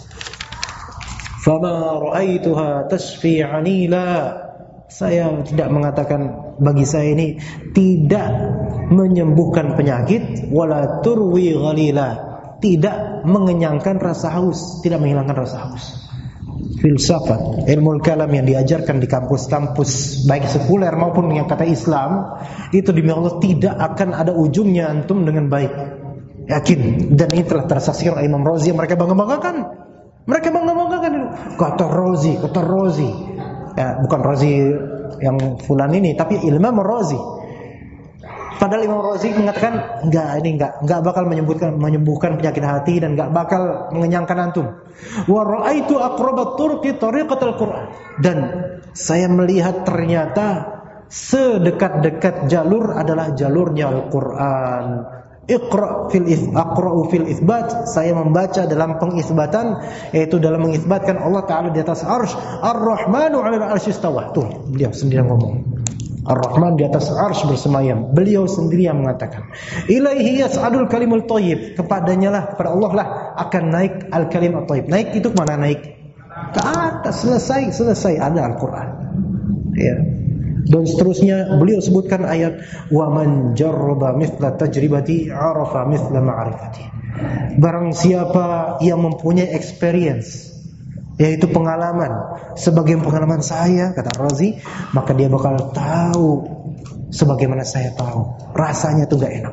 Speaker 1: Fama ra'aituha tashfi 'anila. Saya tidak mengatakan, bagi saya ini tidak menyembuhkan penyakit, wala turwi ghalila, tidak mengenyangkan rasa haus, tidak menghilangkan rasa haus. Filsafat, ilmu kalam yang diajarkan di kampus-kampus baik sekuler maupun yang kata Islam, itu demi Allah tidak akan ada ujungnya antum dengan baik. Yakin. Dan ini telah tersaksi oleh Imam Razi yang mereka bangga-banggakan. Mereka bangga-banggakan itu. Kata Razi. Ya, bukan Razi yang fulan ini, tapi Imam Razi. Padahal Imam Razi mengatakan enggak bakal menyembuhkan penyakit hati, dan enggak bakal mengenyangkan antum. Wa ra'aitu aqrabat turqi tariqatul Qur'an, dan saya melihat ternyata sedekat-dekat jalur adalah jalurnya Al-Qur'an. Aqra'u fil itsbat, saya membaca dalam pengisbatan, yaitu dalam mengisbatkan Allah Ta'ala di atas arsy. Ar-Rahmanu 'alal arsy istawa. Tuh, dia sendiri ngomong. Ar-Rahman di atas arsy bersemayam. Beliau sendiri yang mengatakan, ilaihi yas'adul kalimul thayyib, kepadanya lah, kepada Allah lah akan naik al-kalim at-thayyib. Naik itu kemana naik? Ke atas, selesai ada Al-Quran. Ya. Dan seterusnya beliau sebutkan ayat, wa man jarraba mithla tajribati arafa mithla ma'rifati. Barang siapa yang mempunyai experience, yaitu pengalaman sebagian pengalaman saya, kata Razi, maka dia bakal tahu sebagaimana saya tahu. Rasanya tuh gak enak.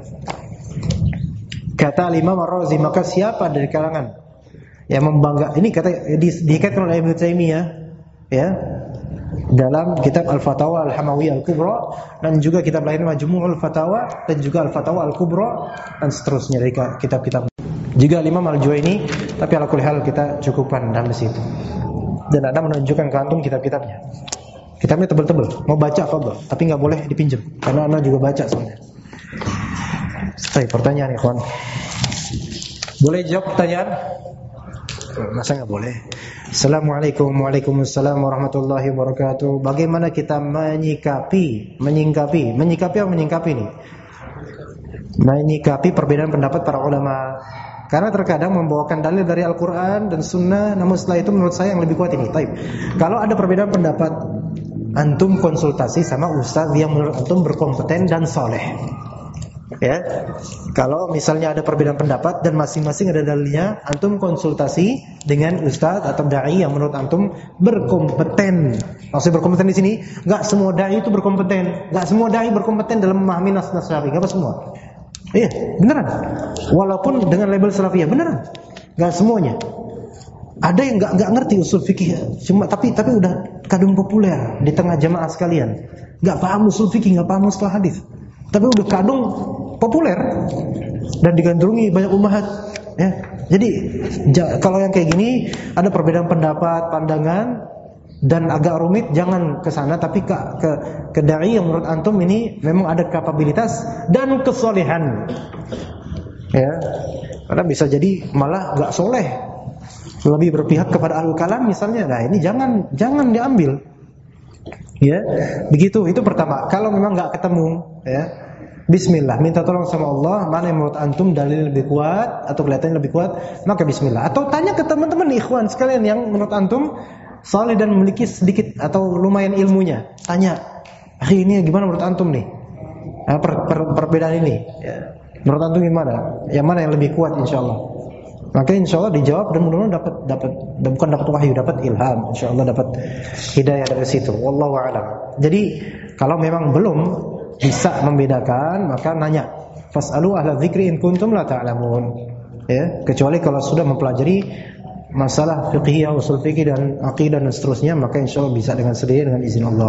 Speaker 1: Kata Imam Razi, maka siapa dari kalangan yang membangga, ini kata dikaitkan oleh Ibnu Taimiyah, ya, dalam kitab Al-Fatawa Al-Hamawiyah Al-Kubra, dan juga kitab lain Majmu'ul Fatawa, dan juga Al-Fatawa Al-Kubra, dan seterusnya dari kitab-kitab. Juga Imam Al-Juwaini, tapi ala kulli hal kita cukupkan dalam situ. Dan ada menunjukkan ke antum kitab-kitabnya. Kitabnya tebel-tebel, mau baca fadhil, tapi enggak boleh dipinjam karena anda juga baca sebenarnya. Baik, pertanyaan ikhwan. Boleh jawab pertanyaan? Masa enggak boleh? Assalamualaikum Waalaikumsalam warahmatullahi wabarakatuh. Bagaimana kita menyikapi nih? Menyikapi perbedaan pendapat para ulama. Karena terkadang membawakan dalil dari Al-Quran dan Sunnah, namun setelah itu menurut saya yang lebih kuat ini. Taib. Kalau ada perbedaan pendapat, antum konsultasi sama ustaz yang menurut antum berkompeten dan soleh. Ya, kalau misalnya ada perbedaan pendapat dan masing-masing ada dalilnya, antum konsultasi dengan ustaz atau dai yang menurut antum berkompeten. Maksudnya berkompeten di sini, nggak semua dai itu berkompeten, nggak semua dai berkompeten dalam memahami nas-nas syar'i, nggak semua. Iya, beneran. Walaupun dengan label salafiyah, beneran. Gak semuanya. Ada yang nggak ngerti usul fikih, cuma tapi udah kadung populer di tengah jamaah sekalian. Nggak paham usul fikih, nggak paham mustalah hadis, tapi udah kadung populer dan digandrungi banyak ummahat. Ya, jadi kalau yang kayak gini ada perbedaan pendapat, pandangan dan agak rumit, jangan ke sana, tapi ke dai yang menurut antum ini memang ada kapabilitas dan kesolehan. Ya, karena bisa jadi malah nggak soleh, lebih berpihak kepada ahlul kalam misalnya. Nah ini jangan diambil. Ya, begitu. Itu pertama. Kalau memang nggak ketemu, ya, bismillah, minta tolong sama Allah, mana yang menurut antum dalil lebih kuat atau kelihatannya lebih kuat, maka bismillah. Atau tanya ke teman-teman ikhwan sekalian yang menurut antum saleh dan memiliki sedikit atau lumayan ilmunya. Tanya, ini gimana menurut antum nih? Perbedaan ini, ya. Menurut antum gimana? Yang mana yang lebih kuat insyaallah? Maka insyaallah dijawab dan mudah-mudahan bukan dapat wahyu, dapat ilham. Insyaallah dapat hidayah dari situ. Wallahu a'lam. Jadi kalau memang belum bisa membedakan, maka nanya. Fas'alu ahla dzikri in kuntum la ta'lamun. Ya, kecuali kalau sudah mempelajari masalah fikih, usul fikih dan akidah dan seterusnya, maka insyaallah bisa dengan sendirinya dengan izin Allah.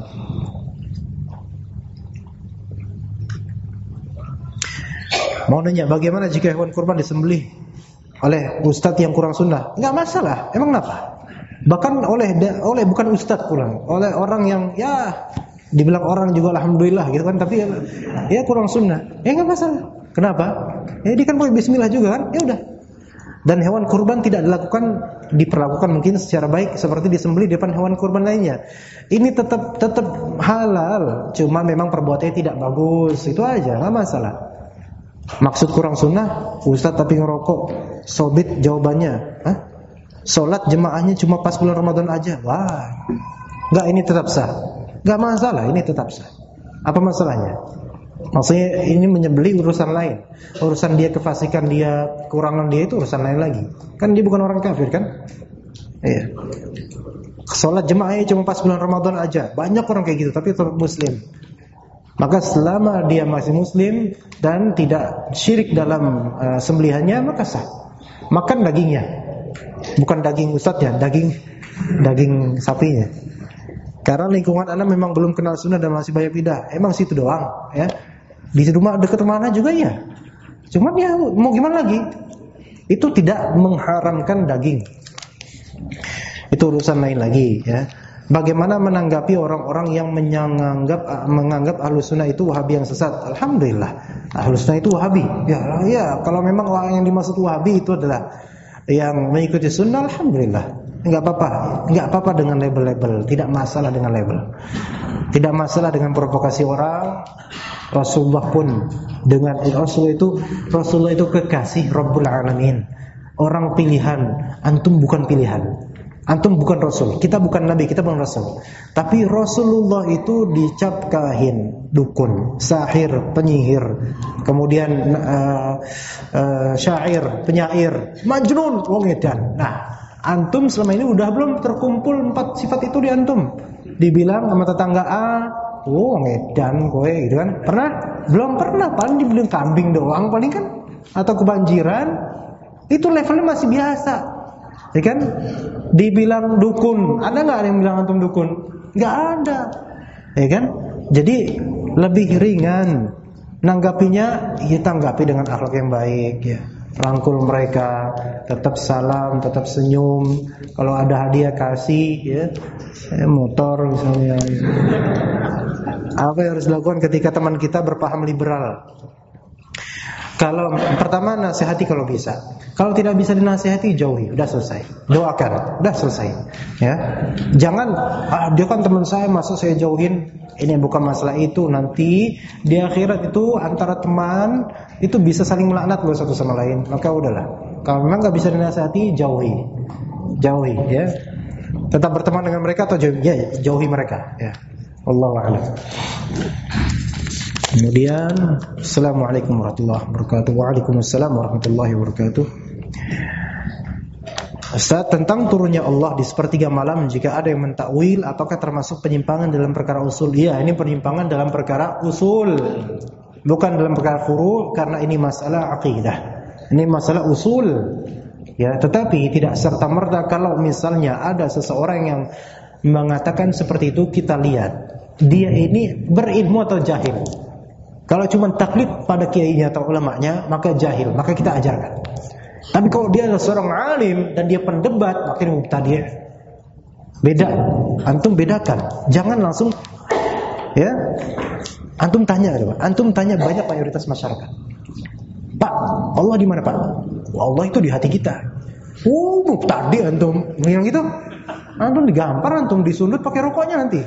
Speaker 1: Mau nanya, bagaimana jika hewan kurban disembelih oleh ustadz yang kurang sunnah? Enggak masalah, emang kenapa? Bahkan oleh bukan ustadz pulang, oleh orang yang ya dibilang orang juga alhamdulillah gitu kan, tapi ya kurang sunnah, ya enggak masalah. Kenapa? Ya dia kan boleh bismillah juga kan, ya udah. Dan hewan kurban tidak diperlakukan mungkin secara baik seperti disembelih di depan hewan kurban lainnya. Ini tetap halal, cuma memang perbuatannya tidak bagus, itu aja, enggak masalah. Maksud kurang sunnah, ustadz tapi ngerokok, sobit jawabannya. Sholat jemaahnya cuma pas bulan Ramadan aja. Wah, enggak, ini tetap sah. Enggak masalah, ini tetap sah. Apa masalahnya? Maksudnya ini menyembelih urusan lain. Urusan dia kefasikan dia, kekurangan dia itu urusan lain lagi. Kan dia bukan orang kafir kan? Iya. Sholat jemaahnya cuma pas bulan Ramadan aja. Banyak orang kayak gitu, tapi tetap muslim. Maka selama dia masih muslim dan tidak syirik dalam sembelihannya, maka sah. Makan dagingnya, bukan daging ustadznya, daging sapinya. Karena lingkungan Anda memang belum kenal sunnah dan masih banyak bidah. Emang situ doang, ya. Di rumah dekat rumah juga ya. Cuman ya mau gimana lagi? Itu tidak mengharamkan daging. Itu urusan lain lagi, ya. Bagaimana menanggapi orang-orang yang menganggap Ahlus Sunnah itu Wahabi yang sesat? Alhamdulillah, Ahlus Sunnah itu Wahabi. Ya, kalau memang orang yang dimaksud Wahabi itu adalah yang mengikuti Sunnah, alhamdulillah, enggak apa-apa dengan label-label, tidak masalah dengan label, tidak masalah dengan provokasi orang. Rasulullah pun dengan Rasulullah itu kekasih Rabbul Alamin, orang pilihan. Antum bukan pilihan. Antum bukan Rasul, kita bukan Nabi, kita bukan Rasul. Tapi Rasulullah itu dicap kahin, dukun, sahir, penyihir, kemudian syair, penyair, majnun, wong edan. Nah, antum selama ini udah belum terkumpul 4 sifat itu di antum? Dibilang sama tetangga wong edan kowe gitu kan? Pernah? Belum pernah, paling dibilang kambing doang paling kan, atau kebanjiran. Itu levelnya masih biasa. Ya kan? Dibilang dukun, ada nggak yang bilang antum dukun? Nggak ada, ya kan? Jadi lebih ringan nanggapinya, ya tanggapi dengan akhlak yang baik, ya. Rangkul mereka, tetap salam, tetap senyum. Kalau ada hadiah kasih, ya, motor misalnya. Apa yang harus dilakukan ketika teman kita berpaham liberal? Kalau pertama nasihati kalau bisa. Kalau tidak bisa dinasihati, jauhi, udah selesai. Doakan, udah selesai. Ya. Jangan dia kan teman saya, masa saya jauhin? Ini bukan masalah itu. Nanti di akhirat itu antara teman itu bisa saling melaknat loh satu sama lain. Maka udahlah. Kalau memang enggak bisa dinasihati, jauhi. Jauhi, ya. Tetap berteman dengan mereka atau jauhi? Ya, jauhi mereka, ya. Wallahu a'lam. Kemudian Assalamualaikum warahmatullahi wabarakatuh. Waalaikumsalam warahmatullahi wabarakatuh. Ustaz, tentang turunnya Allah di sepertiga malam, jika ada yang mentakwil, apakah termasuk penyimpangan dalam perkara usul? Iya, ini penyimpangan dalam perkara usul, bukan dalam perkara furu', karena ini masalah akidah. Ini masalah usul. Ya, tetapi tidak serta-merta kalau misalnya ada seseorang yang mengatakan seperti itu, kita lihat dia ini berilmu atau jahil. Kalau cuma taklid pada kiainya atau ulamanya, maka jahil, maka kita ajarkan. Tapi kalau dia adalah seorang alim dan dia pendebat, maka dia mubtadi'. Beda, antum bedakan. Jangan langsung, ya, antum tanya banyak mayoritas masyarakat. Pak, Allah di mana Pak? Allah itu di hati kita. Mubtadi' antum, yang gitu. Antum digampar, antum disundut pakai rokoknya nanti.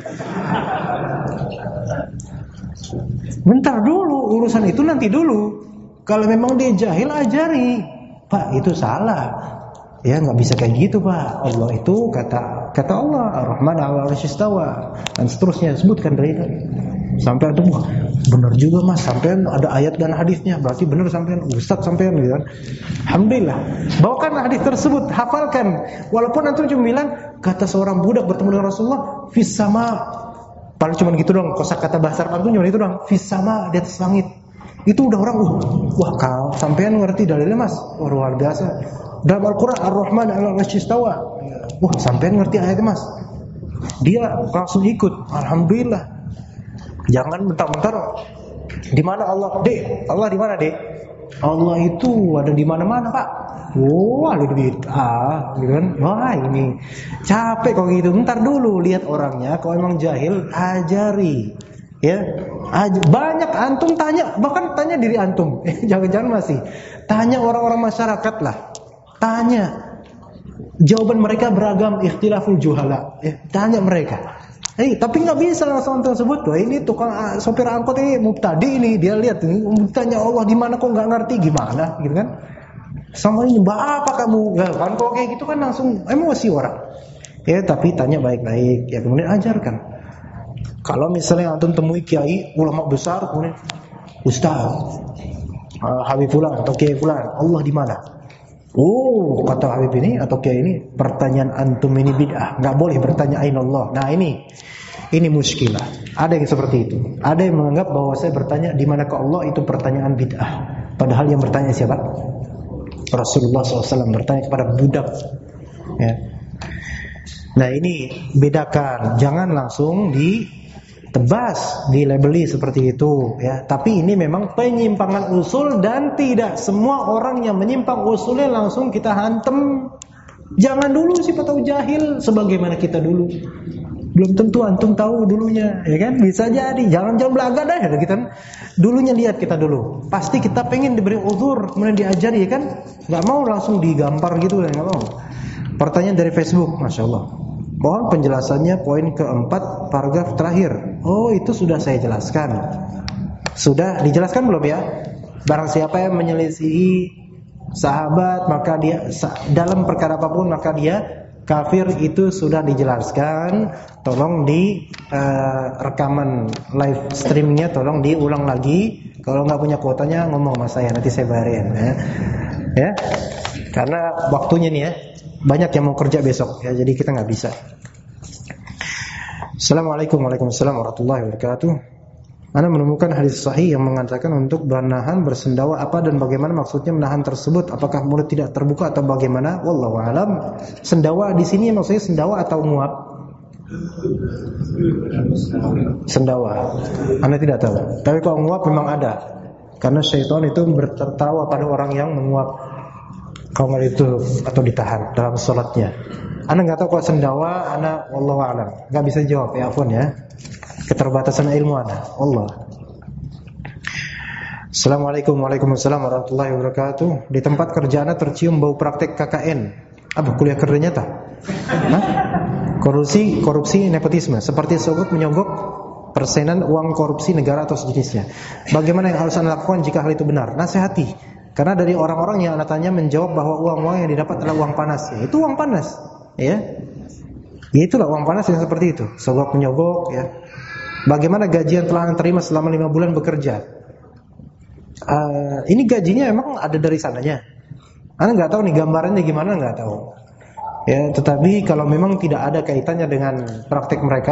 Speaker 1: Bentar dulu, urusan itu nanti dulu. Kalau memang dia jahil, ajari. Pak, itu salah. Ya, nggak bisa kayak gitu Pak. Allah itu kata Allah, Ar-Rahman 'alal 'arsy istawa, dan seterusnya sebutkan dari itu. Sampai antum, benar juga Mas, sampean ada ayat dan hadisnya, berarti benar sampean, Ustaz sampean gitu kan. Alhamdulillah. Bawakan hadis tersebut, hafalkan. Walaupun antum cuma bilang kata seorang budak bertemu dengan Rasulullah, fis sama. Paling cuma gitu doang, kosakata bahasa Arab itu cuma itu doang, fis sama, di atas langit. Itu udah orang, wah kau sampean ngerti dalilnya Mas. Luar biasa. Dalam Al-Qur'an Ar-Rahman 'alal 'arsy istawa. Wah, sampean ngerti ayatnya Mas. Dia langsung ikut. Alhamdulillah. Jangan bentar-bentar di mana Allah? Dek, Allah di mana, Dek? Allah itu ada di mana-mana, Pak. Wah, ada bid'ah, gitu kan? Wah, ini capek kok gitu. Bentar dulu, lihat orangnya. Kalau emang jahil, ajari. Ya, banyak antum tanya, bahkan tanya diri antum. Jangan-jangan masih tanya orang-orang masyarakat lah. Tanya. Jawaban mereka beragam, ikhtilaful juhala. Tanya mereka. Tapi nggak bisa langsung tersebut. Wah, ini tukang sopir angkot ini mubtadi ini, dia lihat ini tanya Allah di mana kok nggak ngerti gimana, gitu kan? Sama ini apa kamu? Nggak kan? Kalau kayak gitu kan langsung emosi orang. Ya, tapi tanya baik-baik. Ya, kemudian ajarkan. Kalau misalnya antum temui kiai ulama besar, kemudian Ustaz Habib fulan atau kiai fulan, Allah di mana? Oh, kata Habib ini atau kiai ini, pertanyaan antum ini bid'ah. Enggak boleh bertanya aina Allah. Nah, ini muskilah. Ada yang seperti itu. Ada yang menganggap bahwa saya bertanya di manakah Allah itu pertanyaan bid'ah. Padahal yang bertanya siapa? Rasulullah SAW bertanya kepada budak. Ya. Nah, ini bedakan. Jangan langsung ditebas, dilabeli seperti itu, ya. Tapi ini memang penyimpangan usul dan tidak semua orang yang menyimpang usulnya langsung kita hantam. Jangan dulu siapa tahu jahil sebagaimana kita dulu. Belum tentu antum tahu dulunya, ya kan? Bisa jadi. Jangan belaga dah ya kita. Dulunya lihat kita dulu. Pasti kita pengen diberi uzur, kemudian diajari, ya kan? Enggak mau langsung digampar gitu, enggak mau. Pertanyaan dari Facebook, Masya Allah. Mohon penjelasannya poin keempat paragraf terakhir. Oh, itu sudah saya jelaskan. Sudah dijelaskan belum ya? Barang siapa yang menyelisihi sahabat, maka dia dalam perkara apapun, maka dia kafir, itu sudah dijelaskan. Tolong di rekaman live streamingnya tolong diulang lagi. Kalau nggak punya kuotanya ngomong sama saya, nanti saya bayarin, ya. Karena waktunya nih ya, banyak yang mau kerja besok, ya, jadi kita nggak bisa. Assalamualaikum warahmatullahi wabarakatuh. Anda menemukan hadis sahih yang mengatakan untuk menahan bersendawa apa dan bagaimana maksudnya menahan tersebut? Apakah mulut tidak terbuka atau bagaimana? Wallahu a'lam. Sendawa di sini maksudnya sendawa atau nguap? Sendawa. Anda tidak tahu. Tapi kalau nguap memang ada. Karena syaitan itu bertertawa pada orang yang menguap. Kalau nggak itu atau ditahan dalam sholatnya. Anda nggak tahu kalau sendawa, Anda wallahu a'lam. Nggak bisa jawab, ya afwan ya. Keterbatasan ilmu Anda. Allah. Assalamualaikum warahmatullahi wabarakatuh. Di tempat kerja Anda tercium bau praktek KKN. Apa kuliah kerja nyata? Hah? Korupsi nepotisme seperti sogok menyogok persenan uang korupsi negara atau sejenisnya. Bagaimana yang harus Anda lakukan jika hal itu benar? Nasihati. Karena dari orang-orang yang Anda tanya menjawab bahwa uang-uang yang didapat adalah uang panas. Ya, itu uang panas, ya. Ya, itulah uang panas yang seperti itu, sogok menyogok, ya. Bagaimana gaji yang telah Anda terima selama 5 bulan bekerja? Ini gajinya emang ada dari sananya. Anda nggak tahu nih gambarannya gimana, nggak tahu. Ya, tetapi kalau memang tidak ada kaitannya dengan praktek mereka,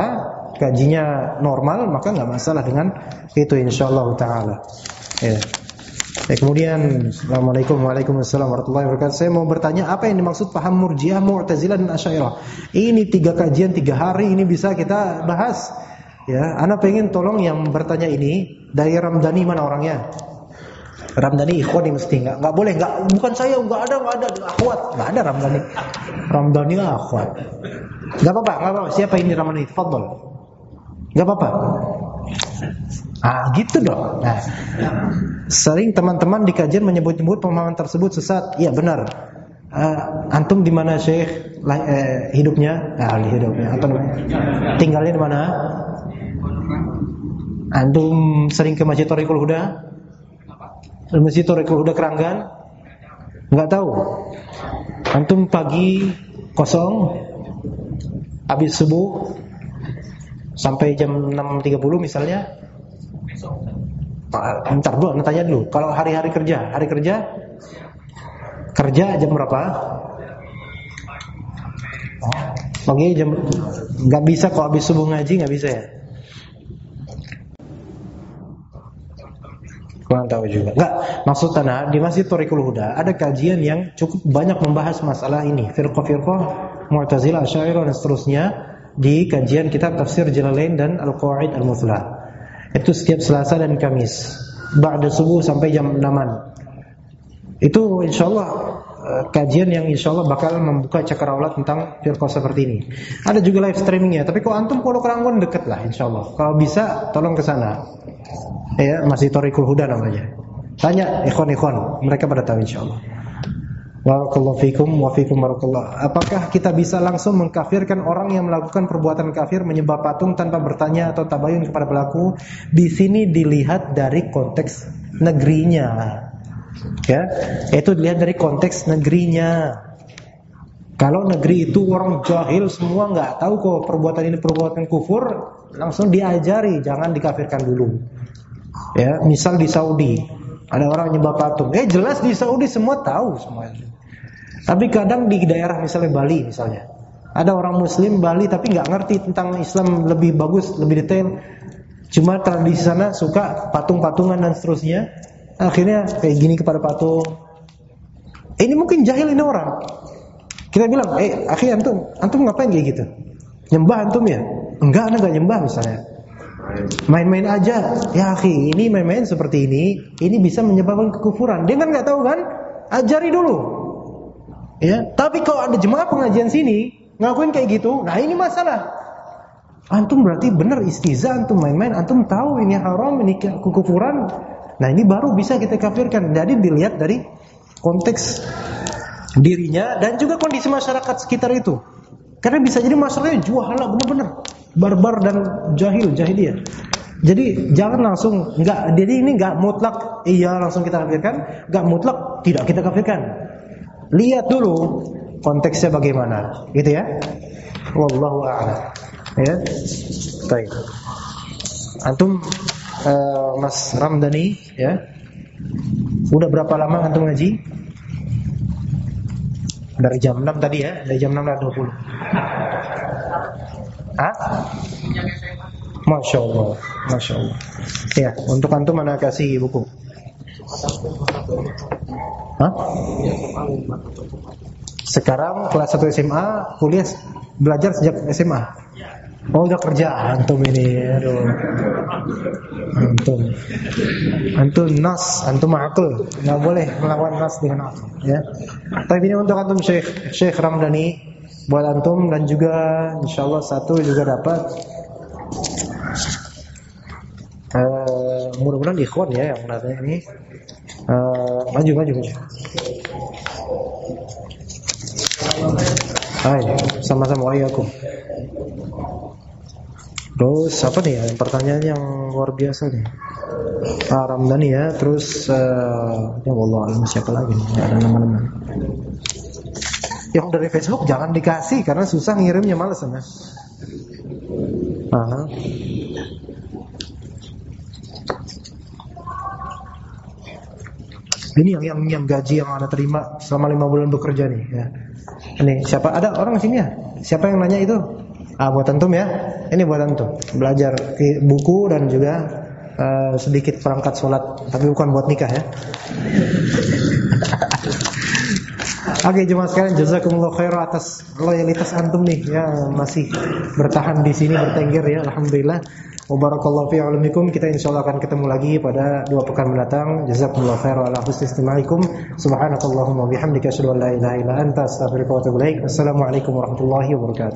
Speaker 1: gajinya normal, maka nggak masalah dengan itu, insyaallah taala. Ya. Kemudian Assalamualaikum Waalaikumsalam warahmatullahi wabarakatuh. Saya mau bertanya, apa yang dimaksud paham Murji'ah, Mu'tazilah dan Asy'ariyah? Ini 3 kajian 3 hari ini bisa kita bahas. Ya, ana pengen tolong yang bertanya ini dari Ramdhani, mana orangnya? Ramdhani ikhwan mesti enggak boleh, bukan saya, enggak ada akhwat, enggak ada Ramdhani. Ramdhani akhwat. Enggak apa-apa. Siapa ini Ramdhani? Tafadhol. Enggak apa-apa. Gitu dong. Nah, sering teman-teman di kajian menyebut-nyebut pemahaman tersebut sesat. Iya benar. Antum di mana Syekh hidupnya? Hidupnya. Antum tinggalnya di mana? Antum sering ke Masjid Thariqul Huda? Masjid Thariqul Huda Keranggan? Enggak tahu. Antum pagi kosong habis subuh sampai jam 6.30 misalnya. Bentar dulu, tanya dulu. Kalau hari-hari kerja, kerja jam berapa? Pagi jam, nggak bisa kalau habis subuh ngaji nggak bisa ya? Kurang tahu juga. Nggak, maksud tanah di Masjid Thariqul Huda ada kajian yang cukup banyak membahas masalah ini, firqah Mu'tazilah, Asy'ariyah dan seterusnya di kajian kitab Tafsir Jalalain dan Al-Qawaid Al-Muthlah. Itu setiap Selasa dan Kamis ba'da subuh sampai jam 6-an. Itu insyaallah kajian yang insyaallah bakal membuka cakrawala tentang firqah seperti ini. Ada juga live streamingnya. Tapi kalau antum Pondok Ranggon deket lah insyaallah. Kalau bisa tolong ke sana. Ya, Masjid Thariqul Huda namanya. Tanya ikhwan-ikhwan, mereka pada tahu insyaallah. Barakallahu fikum wa fikum barakallah. Apakah kita bisa langsung mengkafirkan orang yang melakukan perbuatan kafir menyembah patung tanpa bertanya atau tabayun kepada pelaku? Di sini dilihat dari konteks negerinya. Ya, itu dilihat dari konteks negerinya. Kalau negeri itu orang jahil semua nggak tahu kok perbuatan ini perbuatan kufur, langsung diajari, jangan dikafirkan dulu. Ya, misal di Saudi ada orang nyembah patung. Jelas di Saudi semua tahu semuanya. Tapi kadang di daerah misalnya Bali misalnya, ada orang Muslim Bali tapi nggak ngerti tentang Islam lebih bagus, lebih detail. Cuma tradisi sana suka patung-patungan dan seterusnya. Akhirnya kayak gini kepada patung. Ini mungkin jahil ini orang. Kita bilang, akhi antum ngapain kayak gitu? Nyembah antum ya? Enggak, ana enggak nyembah misalnya. Main-main aja. Ya akhi, ini main-main seperti ini bisa menyebabkan kekufuran. Dia kan nggak tahu kan? Ajari dulu. Ya, tapi kalau ada jemaah pengajian sini ngakuin kayak gitu, nah ini masalah. Antum berarti benar istiza, antum main-main, antum tahu ini haram, ini kekufuran. Nah ini baru bisa kita kafirkan. Jadi dilihat dari konteks dirinya dan juga kondisi masyarakat sekitar itu. Karena bisa jadi masyarakatnya juhala benar-benar barbar dan jahiliyah. Jadi jangan langsung jadi ini enggak mutlak iya langsung kita kafirkan, enggak mutlak tidak kita kafirkan. Lihat dulu konteksnya bagaimana, gitu ya. Wallahu a'lam. Ya. Baik. Antum Mas Ramdhani ya. Udah berapa lama antum ngaji? Dari jam 6 tadi ya, dari jam 6:20. Masya Allah. Ya, untuk antum mana kasih buku? Sekarang kelas 1 SMA, kuliah belajar sejak SMA. Oh udah kerja antum ini, aduh. Antum nas, antum akal, nggak boleh melawan nas dengan akal, ya. Tapi ini untuk antum Syekh Ramdhani, buat antum dan juga insyaallah satu juga dapat. Mudah-mudahan ikhwan ya yang nanya ini. Maju. Hai, sama-sama wa'alaikum. Terus apa nih ya? Pertanyaan yang luar biasa nih. Ramdhani ya, terus ya Allah alam siapa lagi nih? Ada nama-nama. Yang dari Facebook jangan dikasih karena susah ngirimnya, males ya. Ini yang gaji yang Anda terima selama 5 bulan bekerja nih ya. Ini siapa? Ada orang di sini ya? Siapa yang nanya itu? Buat antum ya. Ini buat antum. Belajar buku dan juga sedikit perangkat sholat, tapi bukan buat nikah ya. Oke, jemaah sekalian, jazakumullah khair atas loyalitas antum nih ya, masih bertahan di sini, bertengger ya, alhamdulillah. Wa barakallahu fi ulumikum. Kita insyaallah akan ketemu lagi pada 2 pekan mendatang. Jazakumullah khair wa ala husni istimaikum. Subhanakallahumma wa bihamdika asyhadu an la ilaha illa anta astaghfiruka wa atubu ilaik. Assalamualaikum warahmatullahi wabarakatuh.